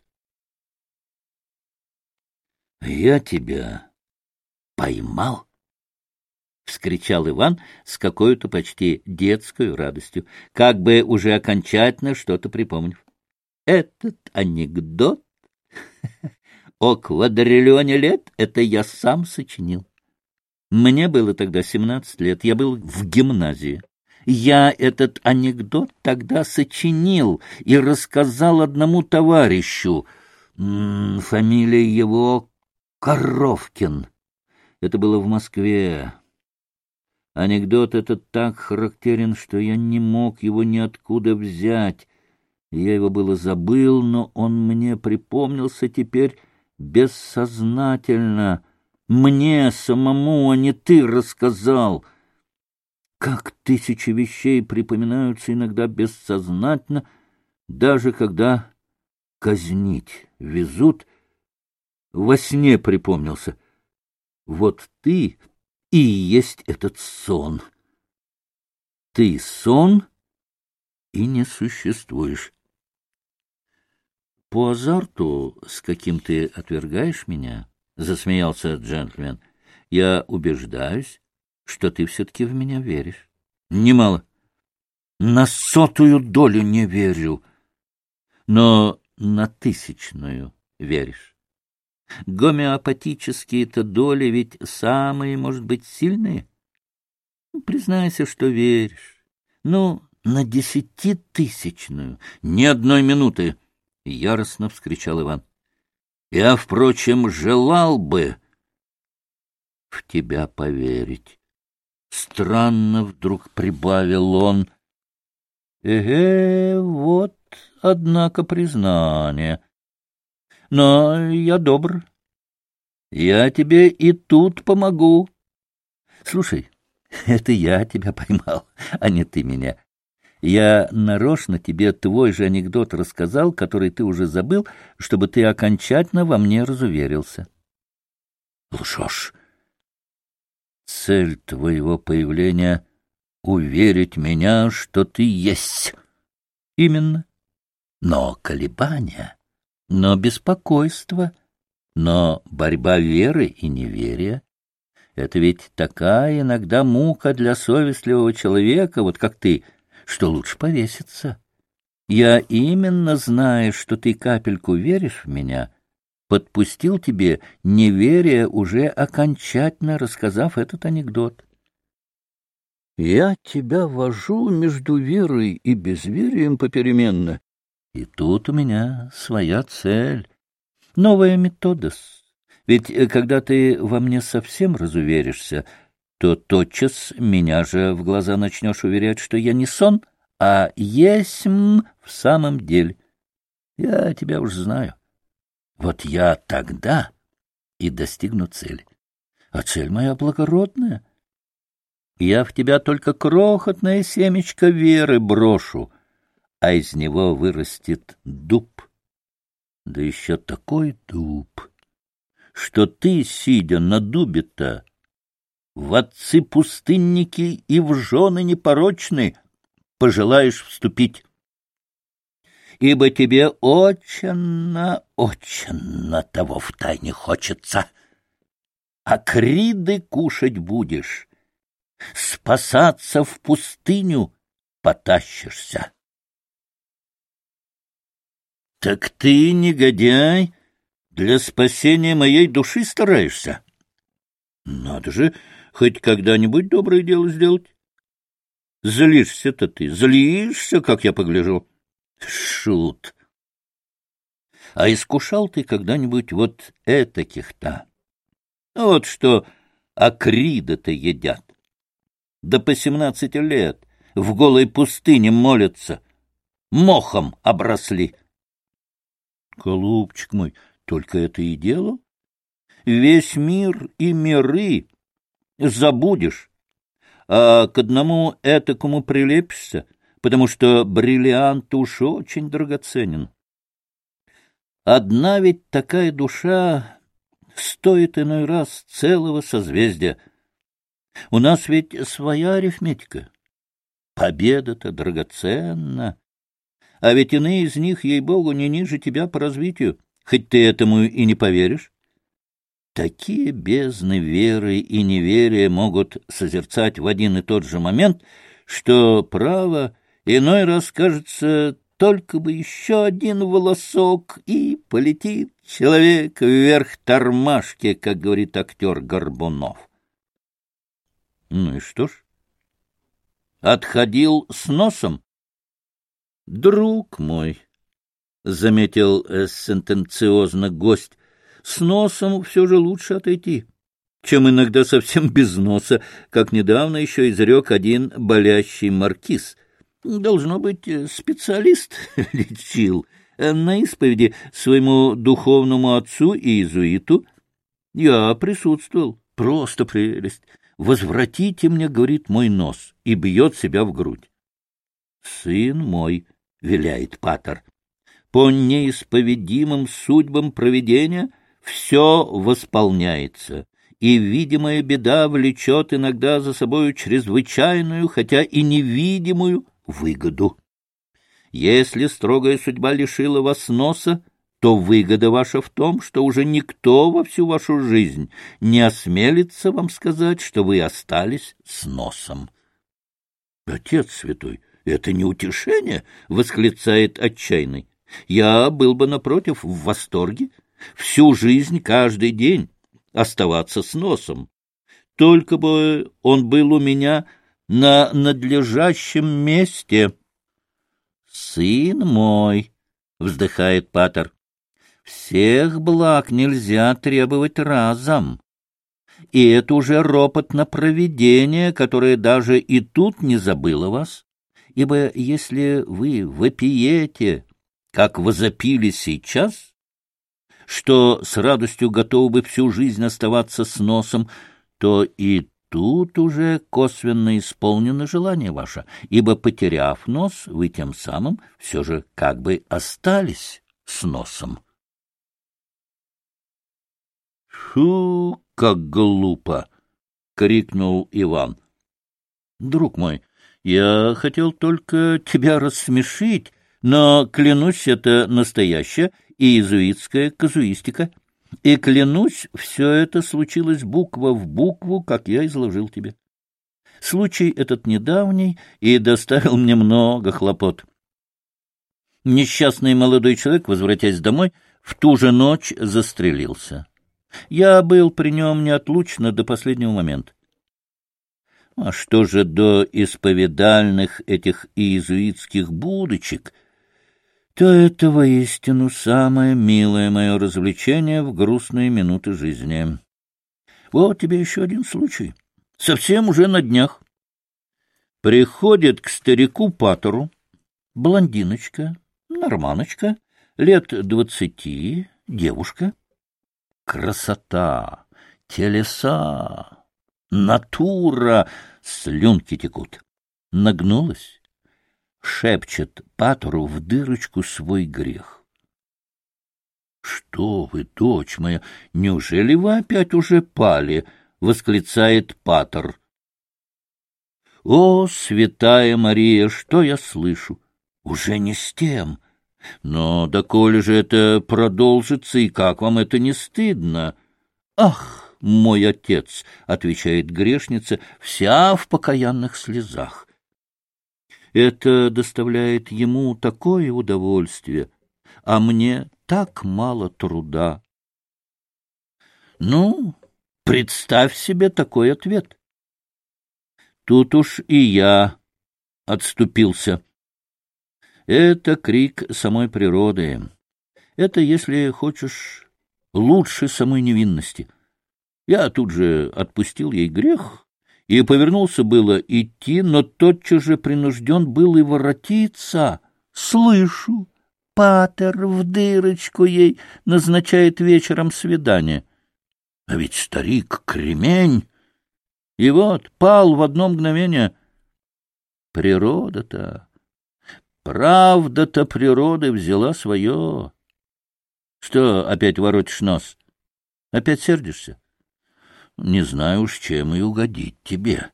— Я тебя поймал? — вскричал Иван с какой-то почти детской радостью, как бы уже окончательно что-то припомнив. — Этот анекдот о квадриллионе лет — это я сам сочинил. Мне было тогда 17 лет, я был в гимназии. Я этот анекдот тогда сочинил и рассказал одному товарищу. Фамилия его Коровкин. Это было в Москве. Анекдот этот так характерен, что я не мог его ниоткуда взять. Я его было забыл, но он мне припомнился теперь бессознательно. Мне самому, а не ты, рассказал. Как 1000 вещей припоминаются иногда бессознательно, Даже когда казнить везут, во сне припомнился. Вот ты и есть этот сон. Ты сон и не существуешь. По азарту, с каким ты отвергаешь меня, — засмеялся джентльмен, — я убеждаюсь, что ты все-таки в меня веришь. Немало. На 100-ую долю не верю, но на 1000-ю веришь. Гомеопатические-то доли ведь самые, может быть, сильные. Признайся, что веришь. Ну, на 10 000-ю ни одной минуты, — яростно вскричал Иван. Я, впрочем, желал бы в тебя поверить. Странно вдруг прибавил он. Вот, однако, признание. Но я добр. Я тебе и тут помогу. Слушай, это я тебя поймал, а не ты меня. Я нарочно тебе твой же анекдот рассказал, который ты уже забыл, чтобы ты окончательно во мне разуверился. Лжешь. Цель твоего появления — уверить меня, что ты есть. Именно. Но колебания, но беспокойство, но борьба веры и неверия — это ведь такая иногда мука для совестливого человека, вот как ты, что лучше повеситься. Я именно, зная, что ты капельку веришь в меня, подпустил тебе неверие, уже окончательно рассказав этот анекдот. Я тебя вожу между верой и безверием попеременно, и тут у меня своя цель. Новая метода. Ведь когда ты во мне совсем разуверишься, то тотчас меня же в глаза начнешь уверять, что я не сон, а есмь в самом деле. Я тебя уж знаю. Вот я тогда и достигну цели. А цель моя благородная. Я в тебя только крохотное семечко веры брошу, а из него вырастет дуб. Да еще такой дуб, что ты, сидя на дубе-то, в отцы-пустынники и в жены непорочны пожелаешь вступить. Ибо тебе очень того втайне хочется. Акриды кушать будешь, спасаться в пустыню потащишься. Так ты, негодяй, для спасения моей души стараешься? Надо же хоть когда-нибудь доброе дело сделать. Злишься-то ты, злишься, как я погляжу. Шут! А искушал ты когда-нибудь вот этаких-то? Вот что акриды-то едят. Да по 17 лет в голой пустыне молятся, мохом обросли. Голубчик мой, только это и дело? Весь мир и миры забудешь, а к одному этакому прилепишься, потому что бриллиант уж очень драгоценен. Одна ведь такая душа стоит иной раз целого созвездия. У нас ведь своя арифметика. Победа-то драгоценна, а ведь иные из них, ей-богу, не ниже тебя по развитию, хоть ты этому и не поверишь. Такие бездны веры и неверия могут созерцать в один и тот же момент, что, право, иной раз кажется, только бы еще один волосок, и полетит человек вверх тормашки, как говорит актер Горбунов. Ну и что ж? Отходил с носом? Друг мой, — заметил сентенциозно гость, — с носом все же лучше отойти, чем иногда совсем без носа, как недавно еще изрек один болящий маркиз. Должно быть, специалист лечил. На исповеди своему духовному отцу и иезуиту я присутствовал. Просто прелесть. «Возвратите мне, — говорит, — мой нос», и бьет себя в грудь. Сын мой виляет патер. По неисповедимым судьбам провидения все восполняется, и видимая беда влечет иногда за собою чрезвычайную, хотя и невидимую, выгоду. Если строгая судьба лишила вас носа, то выгода ваша в том, что уже никто во всю вашу жизнь не осмелится вам сказать, что вы остались с носом. — Отец святой, это не утешение! — восклицает отчаянный. — Я был бы, напротив, в восторге всю жизнь, каждый день оставаться с носом. Только бы он был у меня на надлежащем месте. — Сын мой, — вздыхает патер, — всех благ нельзя требовать разом. И это уже ропот на провидение, которое даже и тут не забыло вас. Ибо если вы вопиете, как возопили сейчас, что с радостью готовы бы всю жизнь оставаться с носом, то и тут уже косвенно исполнено желание ваше, ибо, потеряв нос, вы тем самым все же как бы остались с носом. — Фу, как глупо! — крикнул Иван. — Друг мой, я хотел только тебя рассмешить, но, клянусь, это настоящая иезуитская казуистика. И, клянусь, все это случилось буква в букву, как я изложил тебе. Случай этот недавний и доставил мне много хлопот. Несчастный молодой человек, возвратясь домой, в ту же ночь застрелился. Я был при нем неотлучно до последнего момента. А что же до исповедальных этих иезуитских будочек, то это воистину самое милое мое развлечение в грустные минуты жизни. Вот тебе еще один случай. Совсем уже на днях. Приходит к старику патеру блондиночка, норманочка, лет 20, девушка. Красота, телеса, натура, слюнки текут. Нагнулась, шепчет патеру в дырочку свой грех. — Что вы, дочь моя, неужели вы опять уже пали? — восклицает патер. — О, святая Мария, что я слышу? Уже не с тем. Но доколе же это продолжится, и как вам это не стыдно? — Ах, мой отец, — отвечает грешница, вся в покаянных слезах. Это доставляет ему такое удовольствие, а мне так мало труда. Ну, представь себе такой ответ. Тут уж и я отступился. Это крик самой природы. Это, если хочешь, лучше самой невинности. Я тут же отпустил ей грех и повернулся было идти, но тотчас же принужден был и воротиться. Слышу, патер в дырочку ей назначает вечером свидание. А ведь старик кремень. И вот пал в одно мгновение. Природа-то... Правда-то природы взяла свое. Что опять воротишь нос? Опять сердишься? Не знаю уж, чем и угодить тебе.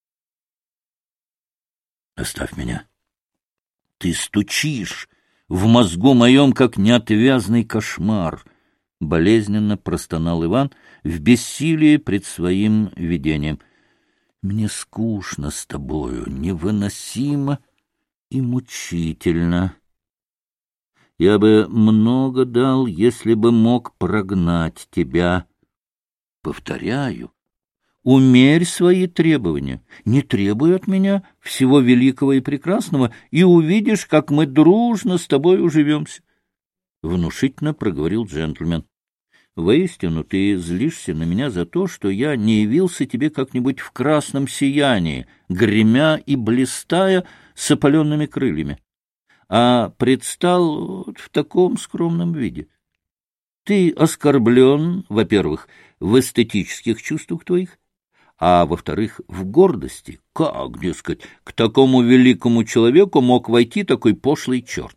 Оставь меня. Ты стучишь в мозгу моем, как неотвязный кошмар. Болезненно простонал Иван в бессилии пред своим видением. Мне скучно с тобою, невыносимо и мучительно. Я бы много дал, если бы мог прогнать тебя. Повторяю, умерь свои требования, не требуй от меня всего великого и прекрасного, и увидишь, как мы дружно с тобой уживемся. Внушительно проговорил джентльмен. Воистину, ты злишься на меня за то, что я не явился тебе как-нибудь в красном сиянии, гремя и блистая с опаленными крыльями, а предстал в таком скромном виде. Ты оскорблен, во-первых, в эстетических чувствах твоих, а во-вторых, в гордости. Как, дескать, к такому великому человеку мог войти такой пошлый черт?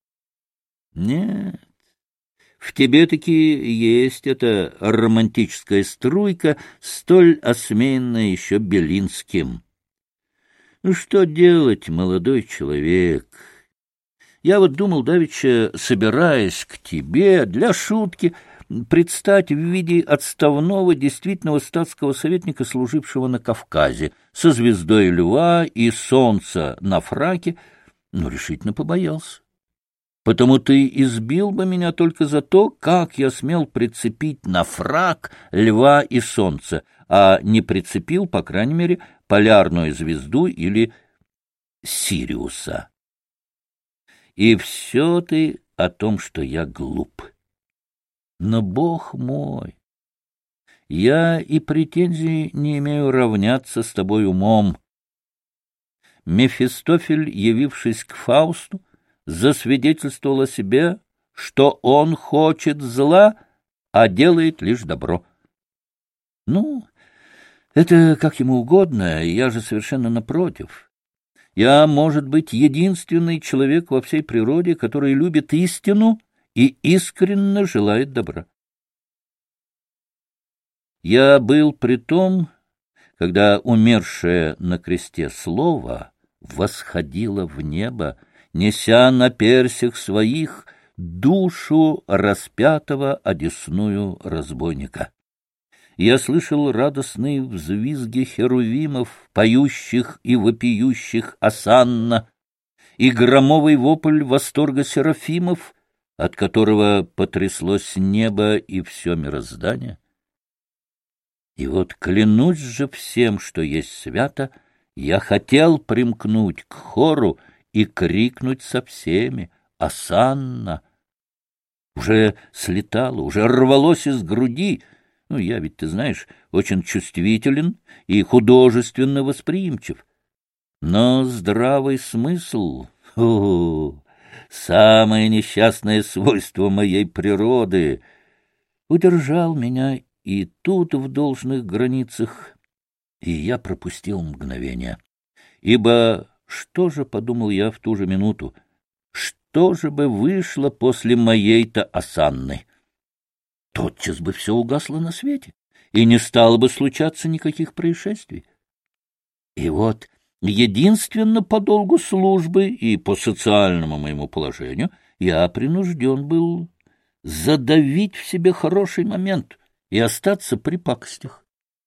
Нет, в тебе таки есть эта романтическая струйка, столь осмеянная еще Белинским. Ну, что делать, молодой человек? Я вот думал давеча, собираясь к тебе, для шутки, предстать в виде отставного действительного статского советника, служившего на Кавказе, со звездой льва и солнца на фраке, но решительно побоялся. Потому ты избил бы меня только за то, как я смел прицепить на фрак льва и солнце, а не прицепил, по крайней мере, полярную звезду или Сириуса. И все ты о том, что я глуп. Но, Бог мой, я и претензий не имею равняться с тобой умом. Мефистофель, явившись к Фаусту, засвидетельствовал о себе, что он хочет зла, а делает лишь добро. Ну, это как ему угодно, я же совершенно напротив. Я, может быть, единственный человек во всей природе, который любит истину и искренне желает добра. Я был при том, когда умершее на кресте слово восходило в небо, неся на персях своих душу распятого одесную разбойника. Я слышал радостные взвизги херувимов, поющих и вопиющих осанна, и громовый вопль восторга серафимов, от которого потряслось небо и все мироздание. И вот, клянусь же всем, что есть свято, я хотел примкнуть к хору и крикнуть со всеми «Осанна!». Уже слетало, уже рвалось из груди. Ну, я ведь, ты знаешь, очень чувствителен и художественно восприимчив. Но здравый смысл — самое несчастное свойство моей природы — удержал меня и тут в должных границах, и я пропустил мгновение. Ибо что же, подумал я в ту же минуту, что же бы вышло после моей-то осанны? Тотчас бы все угасло на свете, и не стало бы случаться никаких происшествий. И вот, единственно по долгу службы и по социальному моему положению, я принужден был задавить в себе хороший момент и остаться при пакостях.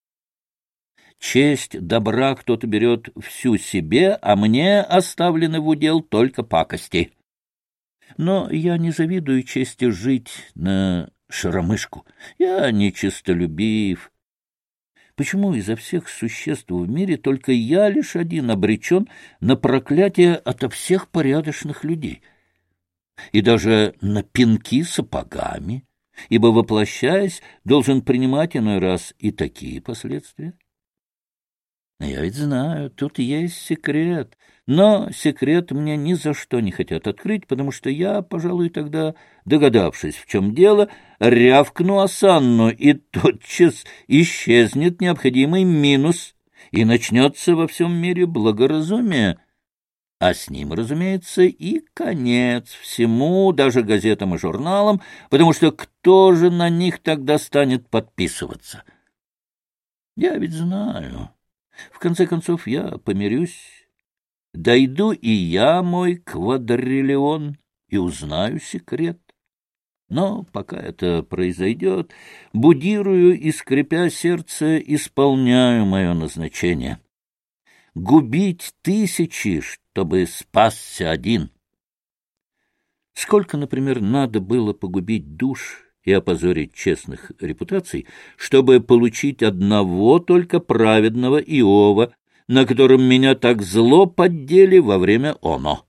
Честь добра кто-то берет всю себе, а мне оставлены в удел только пакости. Но я не завидую чести жить на шаромышку. Я нечистолюбив. Почему изо всех существ в мире только я лишь один обречен на проклятие ото всех порядочных людей? И даже на пинки сапогами, ибо, воплощаясь, должен принимать иной раз и такие последствия? Я ведь знаю, тут есть секрет, но секрет мне ни за что не хотят открыть, потому что я, пожалуй, тогда, догадавшись, в чем дело, рявкну осанну, и тотчас исчезнет необходимый минус, и начнется во всем мире благоразумие, а с ним, разумеется, и конец всему, даже газетам и журналам, потому что кто же на них тогда станет подписываться? Я ведь знаю. В конце концов, я помирюсь. Дойду и я, мой квадриллион, и узнаю секрет. Но пока это произойдет, будирую и, скрипя сердце, исполняю мое назначение. Губить тысячи, чтобы спасся один. Сколько, например, надо было погубить душ и опозорить честных репутаций, чтобы получить одного только праведного Иова, на котором меня так зло поддели во время оно.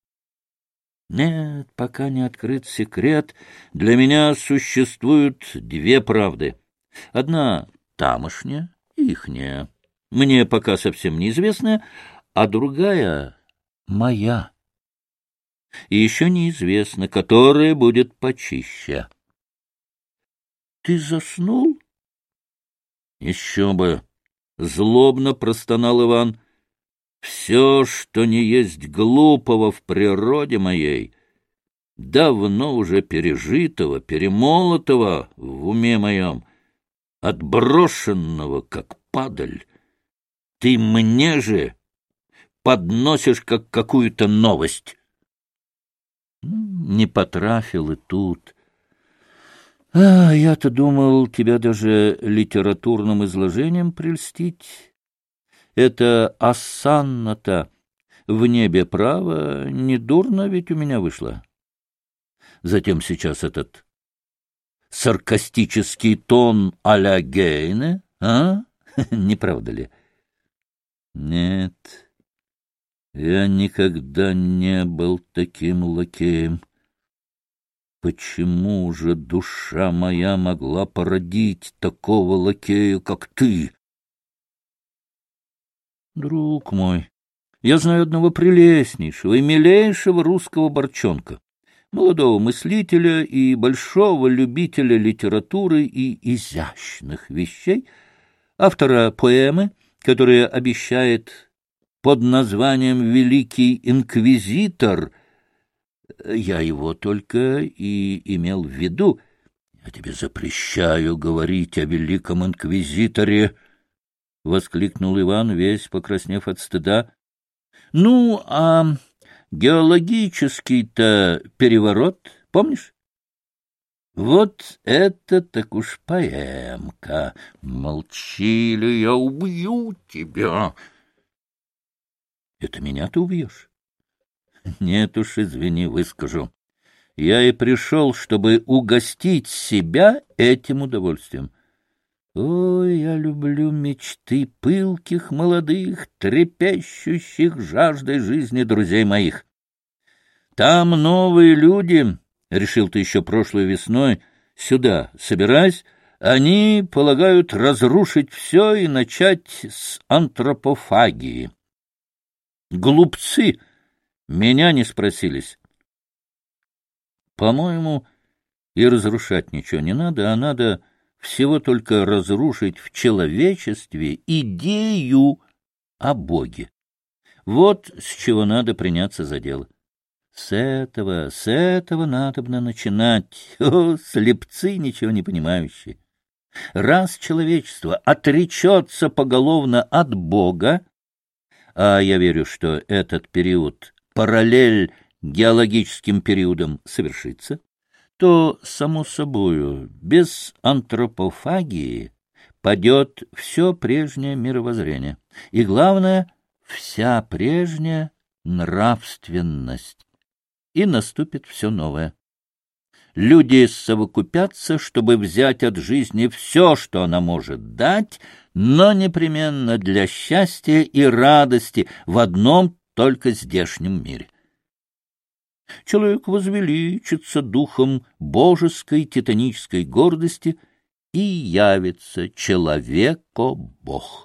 Нет, пока не открыт секрет, для меня существуют две правды. Одна тамошняя, ихняя, мне пока совсем неизвестная, а другая моя. И еще неизвестно, которая будет почище. Ты заснул? Еще бы. злобно простонал Иван. Все, что не есть глупого в природе моей, давно уже пережитого, перемолотого в уме моем, отброшенного, как падаль, ты мне же подносишь, как какую-то новость. Не потрафил и тут. Я-то думал тебя даже литературным изложением прельстить. Это осанна-то в небе право недурно ведь у меня вышло. Затем сейчас этот саркастический тон а-ля Гейне, а? Не правда ли? Нет, я никогда не был таким лакеем. Почему же душа моя могла породить такого лакея, как ты? Друг мой, я знаю одного прелестнейшего и милейшего русского борчонка, молодого мыслителя и большого любителя литературы и изящных вещей, автора поэмы, которая обещает под названием «Великий инквизитор». Я его только и имел в виду. Я тебе запрещаю говорить о великом инквизиторе, — воскликнул Иван, весь покраснев от стыда. — Ну, а геологический-то переворот, помнишь? Вот это так уж поэмка. Молчи, ли, я убью тебя. Это меня ты убьешь? Нет уж, извини, выскажу. Я и пришел, чтобы угостить себя этим удовольствием. Ой, я люблю мечты пылких, молодых, трепещущих жаждой жизни друзей моих. Там новые люди, решил ты еще прошлой весной, сюда собираясь, они полагают разрушить все и начать с антропофагии. Глупцы! Меня не спросились. По-моему, и разрушать ничего не надо, а надо всего только разрушить в человечестве идею о Боге. Вот с чего надо приняться за дело. С этого надобно начинать. О, слепцы, ничего не понимающие. Раз человечество отречется поголовно от Бога, а я верю, что этот период параллель геологическим периодам совершится, то, само собою, без антропофагии падет все прежнее мировоззрение. И, главное, вся прежняя нравственность. И наступит все новое. Люди совокупятся, чтобы взять от жизни все, что она может дать, но непременно для счастья и радости в одном только здешнем мире. Человек возвеличится духом божеской титанической гордости и явится человеко-бог.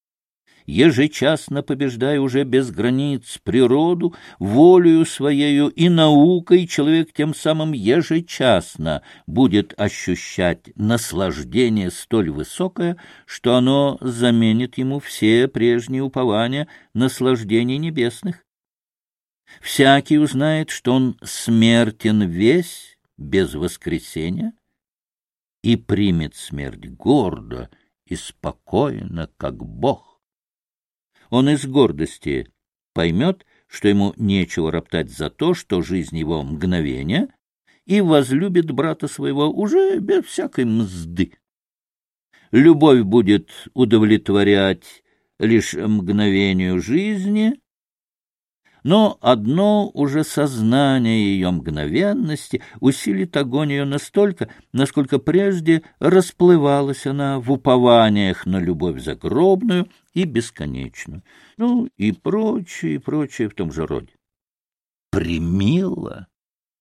Ежечасно побеждая уже без границ природу, волею своею и наукой, человек тем самым ежечасно будет ощущать наслаждение столь высокое, что оно заменит ему все прежние упования наслаждений небесных. Всякий узнает, что он смертен весь, без воскресения, и примет смерть гордо и спокойно, как Бог. Он из гордости поймет, что ему нечего роптать за то, что жизнь его мгновение, и возлюбит брата своего уже без всякой мзды. Любовь будет удовлетворять лишь мгновению жизни, но одно уже сознание ее мгновенности усилит агонию настолько, насколько прежде расплывалась она в упованиях на любовь загробную и бесконечную. Ну, и прочее в том же роде. Примило.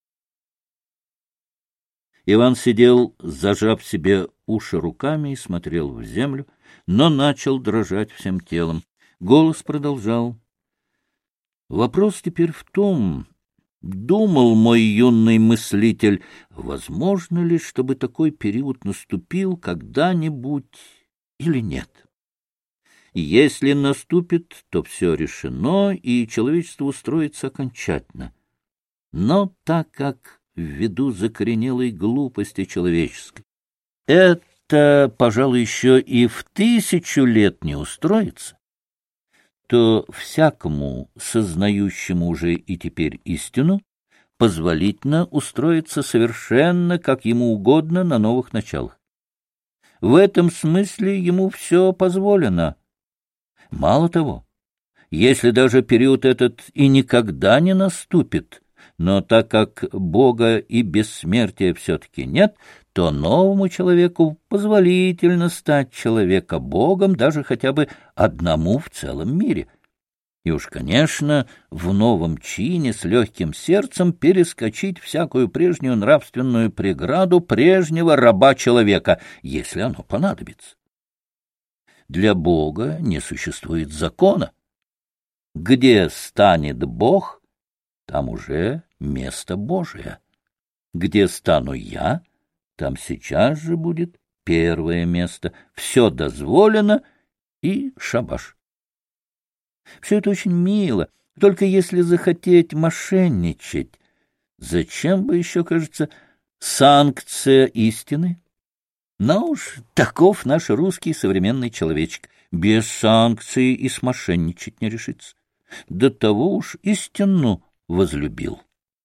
Иван сидел, зажав себе уши руками, и смотрел в землю, но начал дрожать всем телом. Голос продолжал. Вопрос теперь в том, думал мой юный мыслитель, возможно ли, чтобы такой период наступил когда-нибудь или нет. Если наступит, то все решено, и человечество устроится окончательно. Но так как ввиду закоренелой глупости человеческой это, пожалуй, еще и в 1000 лет не устроится, то всякому, сознающему уже и теперь истину, позволительно устроиться совершенно как ему угодно на новых началах. В этом смысле ему все позволено. Мало того, если даже период этот и никогда не наступит, но так как Бога и бессмертия все-таки нет, то новому человеку позволительно стать человека-богом даже хотя бы одному в целом мире. И уж, конечно, в новом чине с легким сердцем перескочить всякую прежнюю нравственную преграду прежнего раба-человека, если оно понадобится. Для Бога не существует закона. Где станет Бог, там уже место Божие. Где стану я, там сейчас же будет первое место. Все дозволено и шабаш. Все это очень мило, только если захотеть мошенничать, зачем бы еще, кажется, санкция истины? Но уж таков наш русский современный человечек. Без санкции и смошенничать не решится. До того уж истину возлюбил.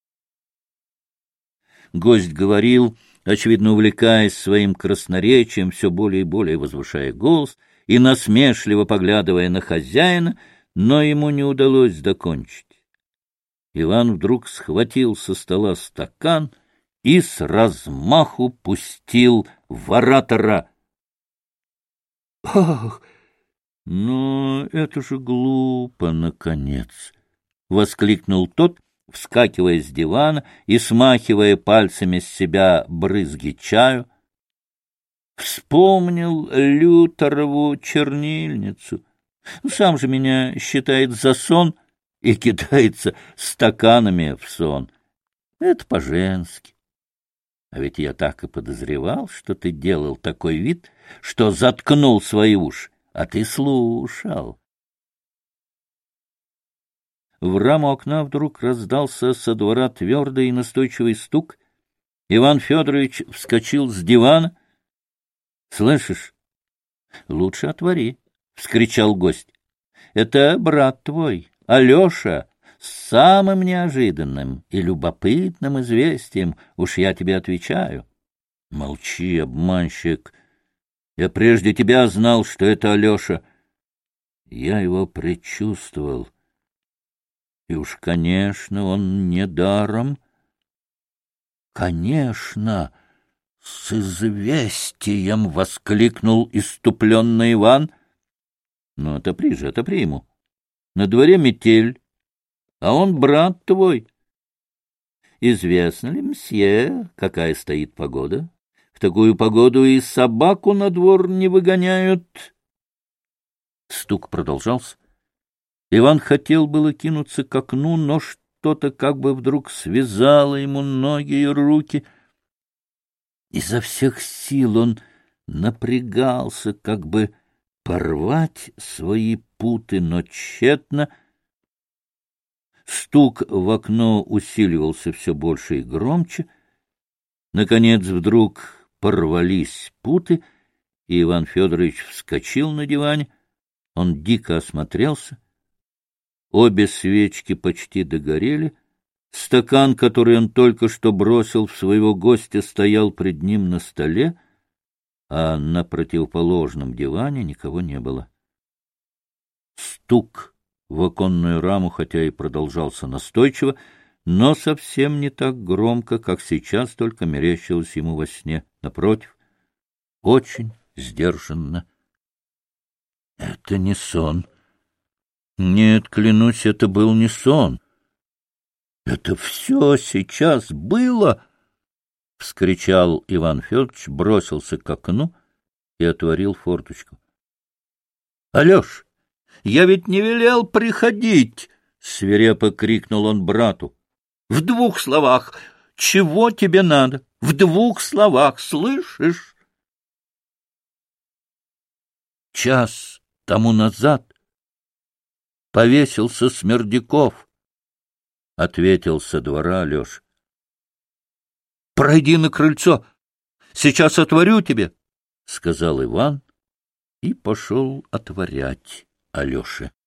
Гость говорил, очевидно увлекаясь своим красноречием, все более и более возвышая голос и насмешливо поглядывая на хозяина, но ему не удалось докончить. Иван вдруг схватил со стола стакан и с размаху пустил в оратора. — Ах, ну это же глупо, наконец! — воскликнул тот, вскакивая с дивана и смахивая пальцами с себя брызги чаю. Вспомнил Лютерову чернильницу. Сам же меня считает за сон и кидается стаканами в сон. Это по-женски. А ведь я так и подозревал, что ты делал такой вид, что заткнул свои уши, а ты слушал. В раму окна вдруг раздался со двора твердый и настойчивый стук. Иван Федорович вскочил с дивана. — Слышишь? — Лучше отвори, — вскричал гость. — Это брат твой, Алеша, с самым неожиданным и любопытным известием, уж я тебе отвечаю. — Молчи, обманщик. Я прежде тебя знал, что это Алеша. Я его предчувствовал. И уж, конечно, он не даром. — Конечно! — с известием воскликнул исступленно Иван. — Ну, отопри же, отопри ему. На дворе метель, а он брат твой. Известно ли, мсье, какая стоит погода? В такую погоду и собаку на двор не выгоняют. Стук продолжался. Иван хотел было кинуться к окну, но что-то как бы вдруг связало ему ноги и руки. Изо всех сил он напрягался, как бы порвать свои путы, но тщетно. Стук в окно усиливался все больше и громче. Наконец вдруг порвались путы, и Иван Федорович вскочил на диване. Он дико осмотрелся. Обе свечки почти догорели. Стакан, который он только что бросил в своего гостя, стоял пред ним на столе, а на противоположном диване никого не было. Стук в оконную раму, хотя и продолжался настойчиво, но совсем не так громко, как сейчас только мерещилось ему во сне. Напротив, очень сдержанно. — Это не сон. Нет, клянусь, это был не сон. — Это все сейчас было! — вскричал Иван Федорович, бросился к окну и отворил форточку. — Алеш, я ведь не велел приходить! — свирепо крикнул он брату. — В 2 словах! Чего тебе надо? В 2 словах, слышишь? Час тому назад повесился Смердяков, — ответил со двора Алеша. — Пройди на крыльцо, сейчас отворю тебе, — сказал Иван и пошел отворять Алёше.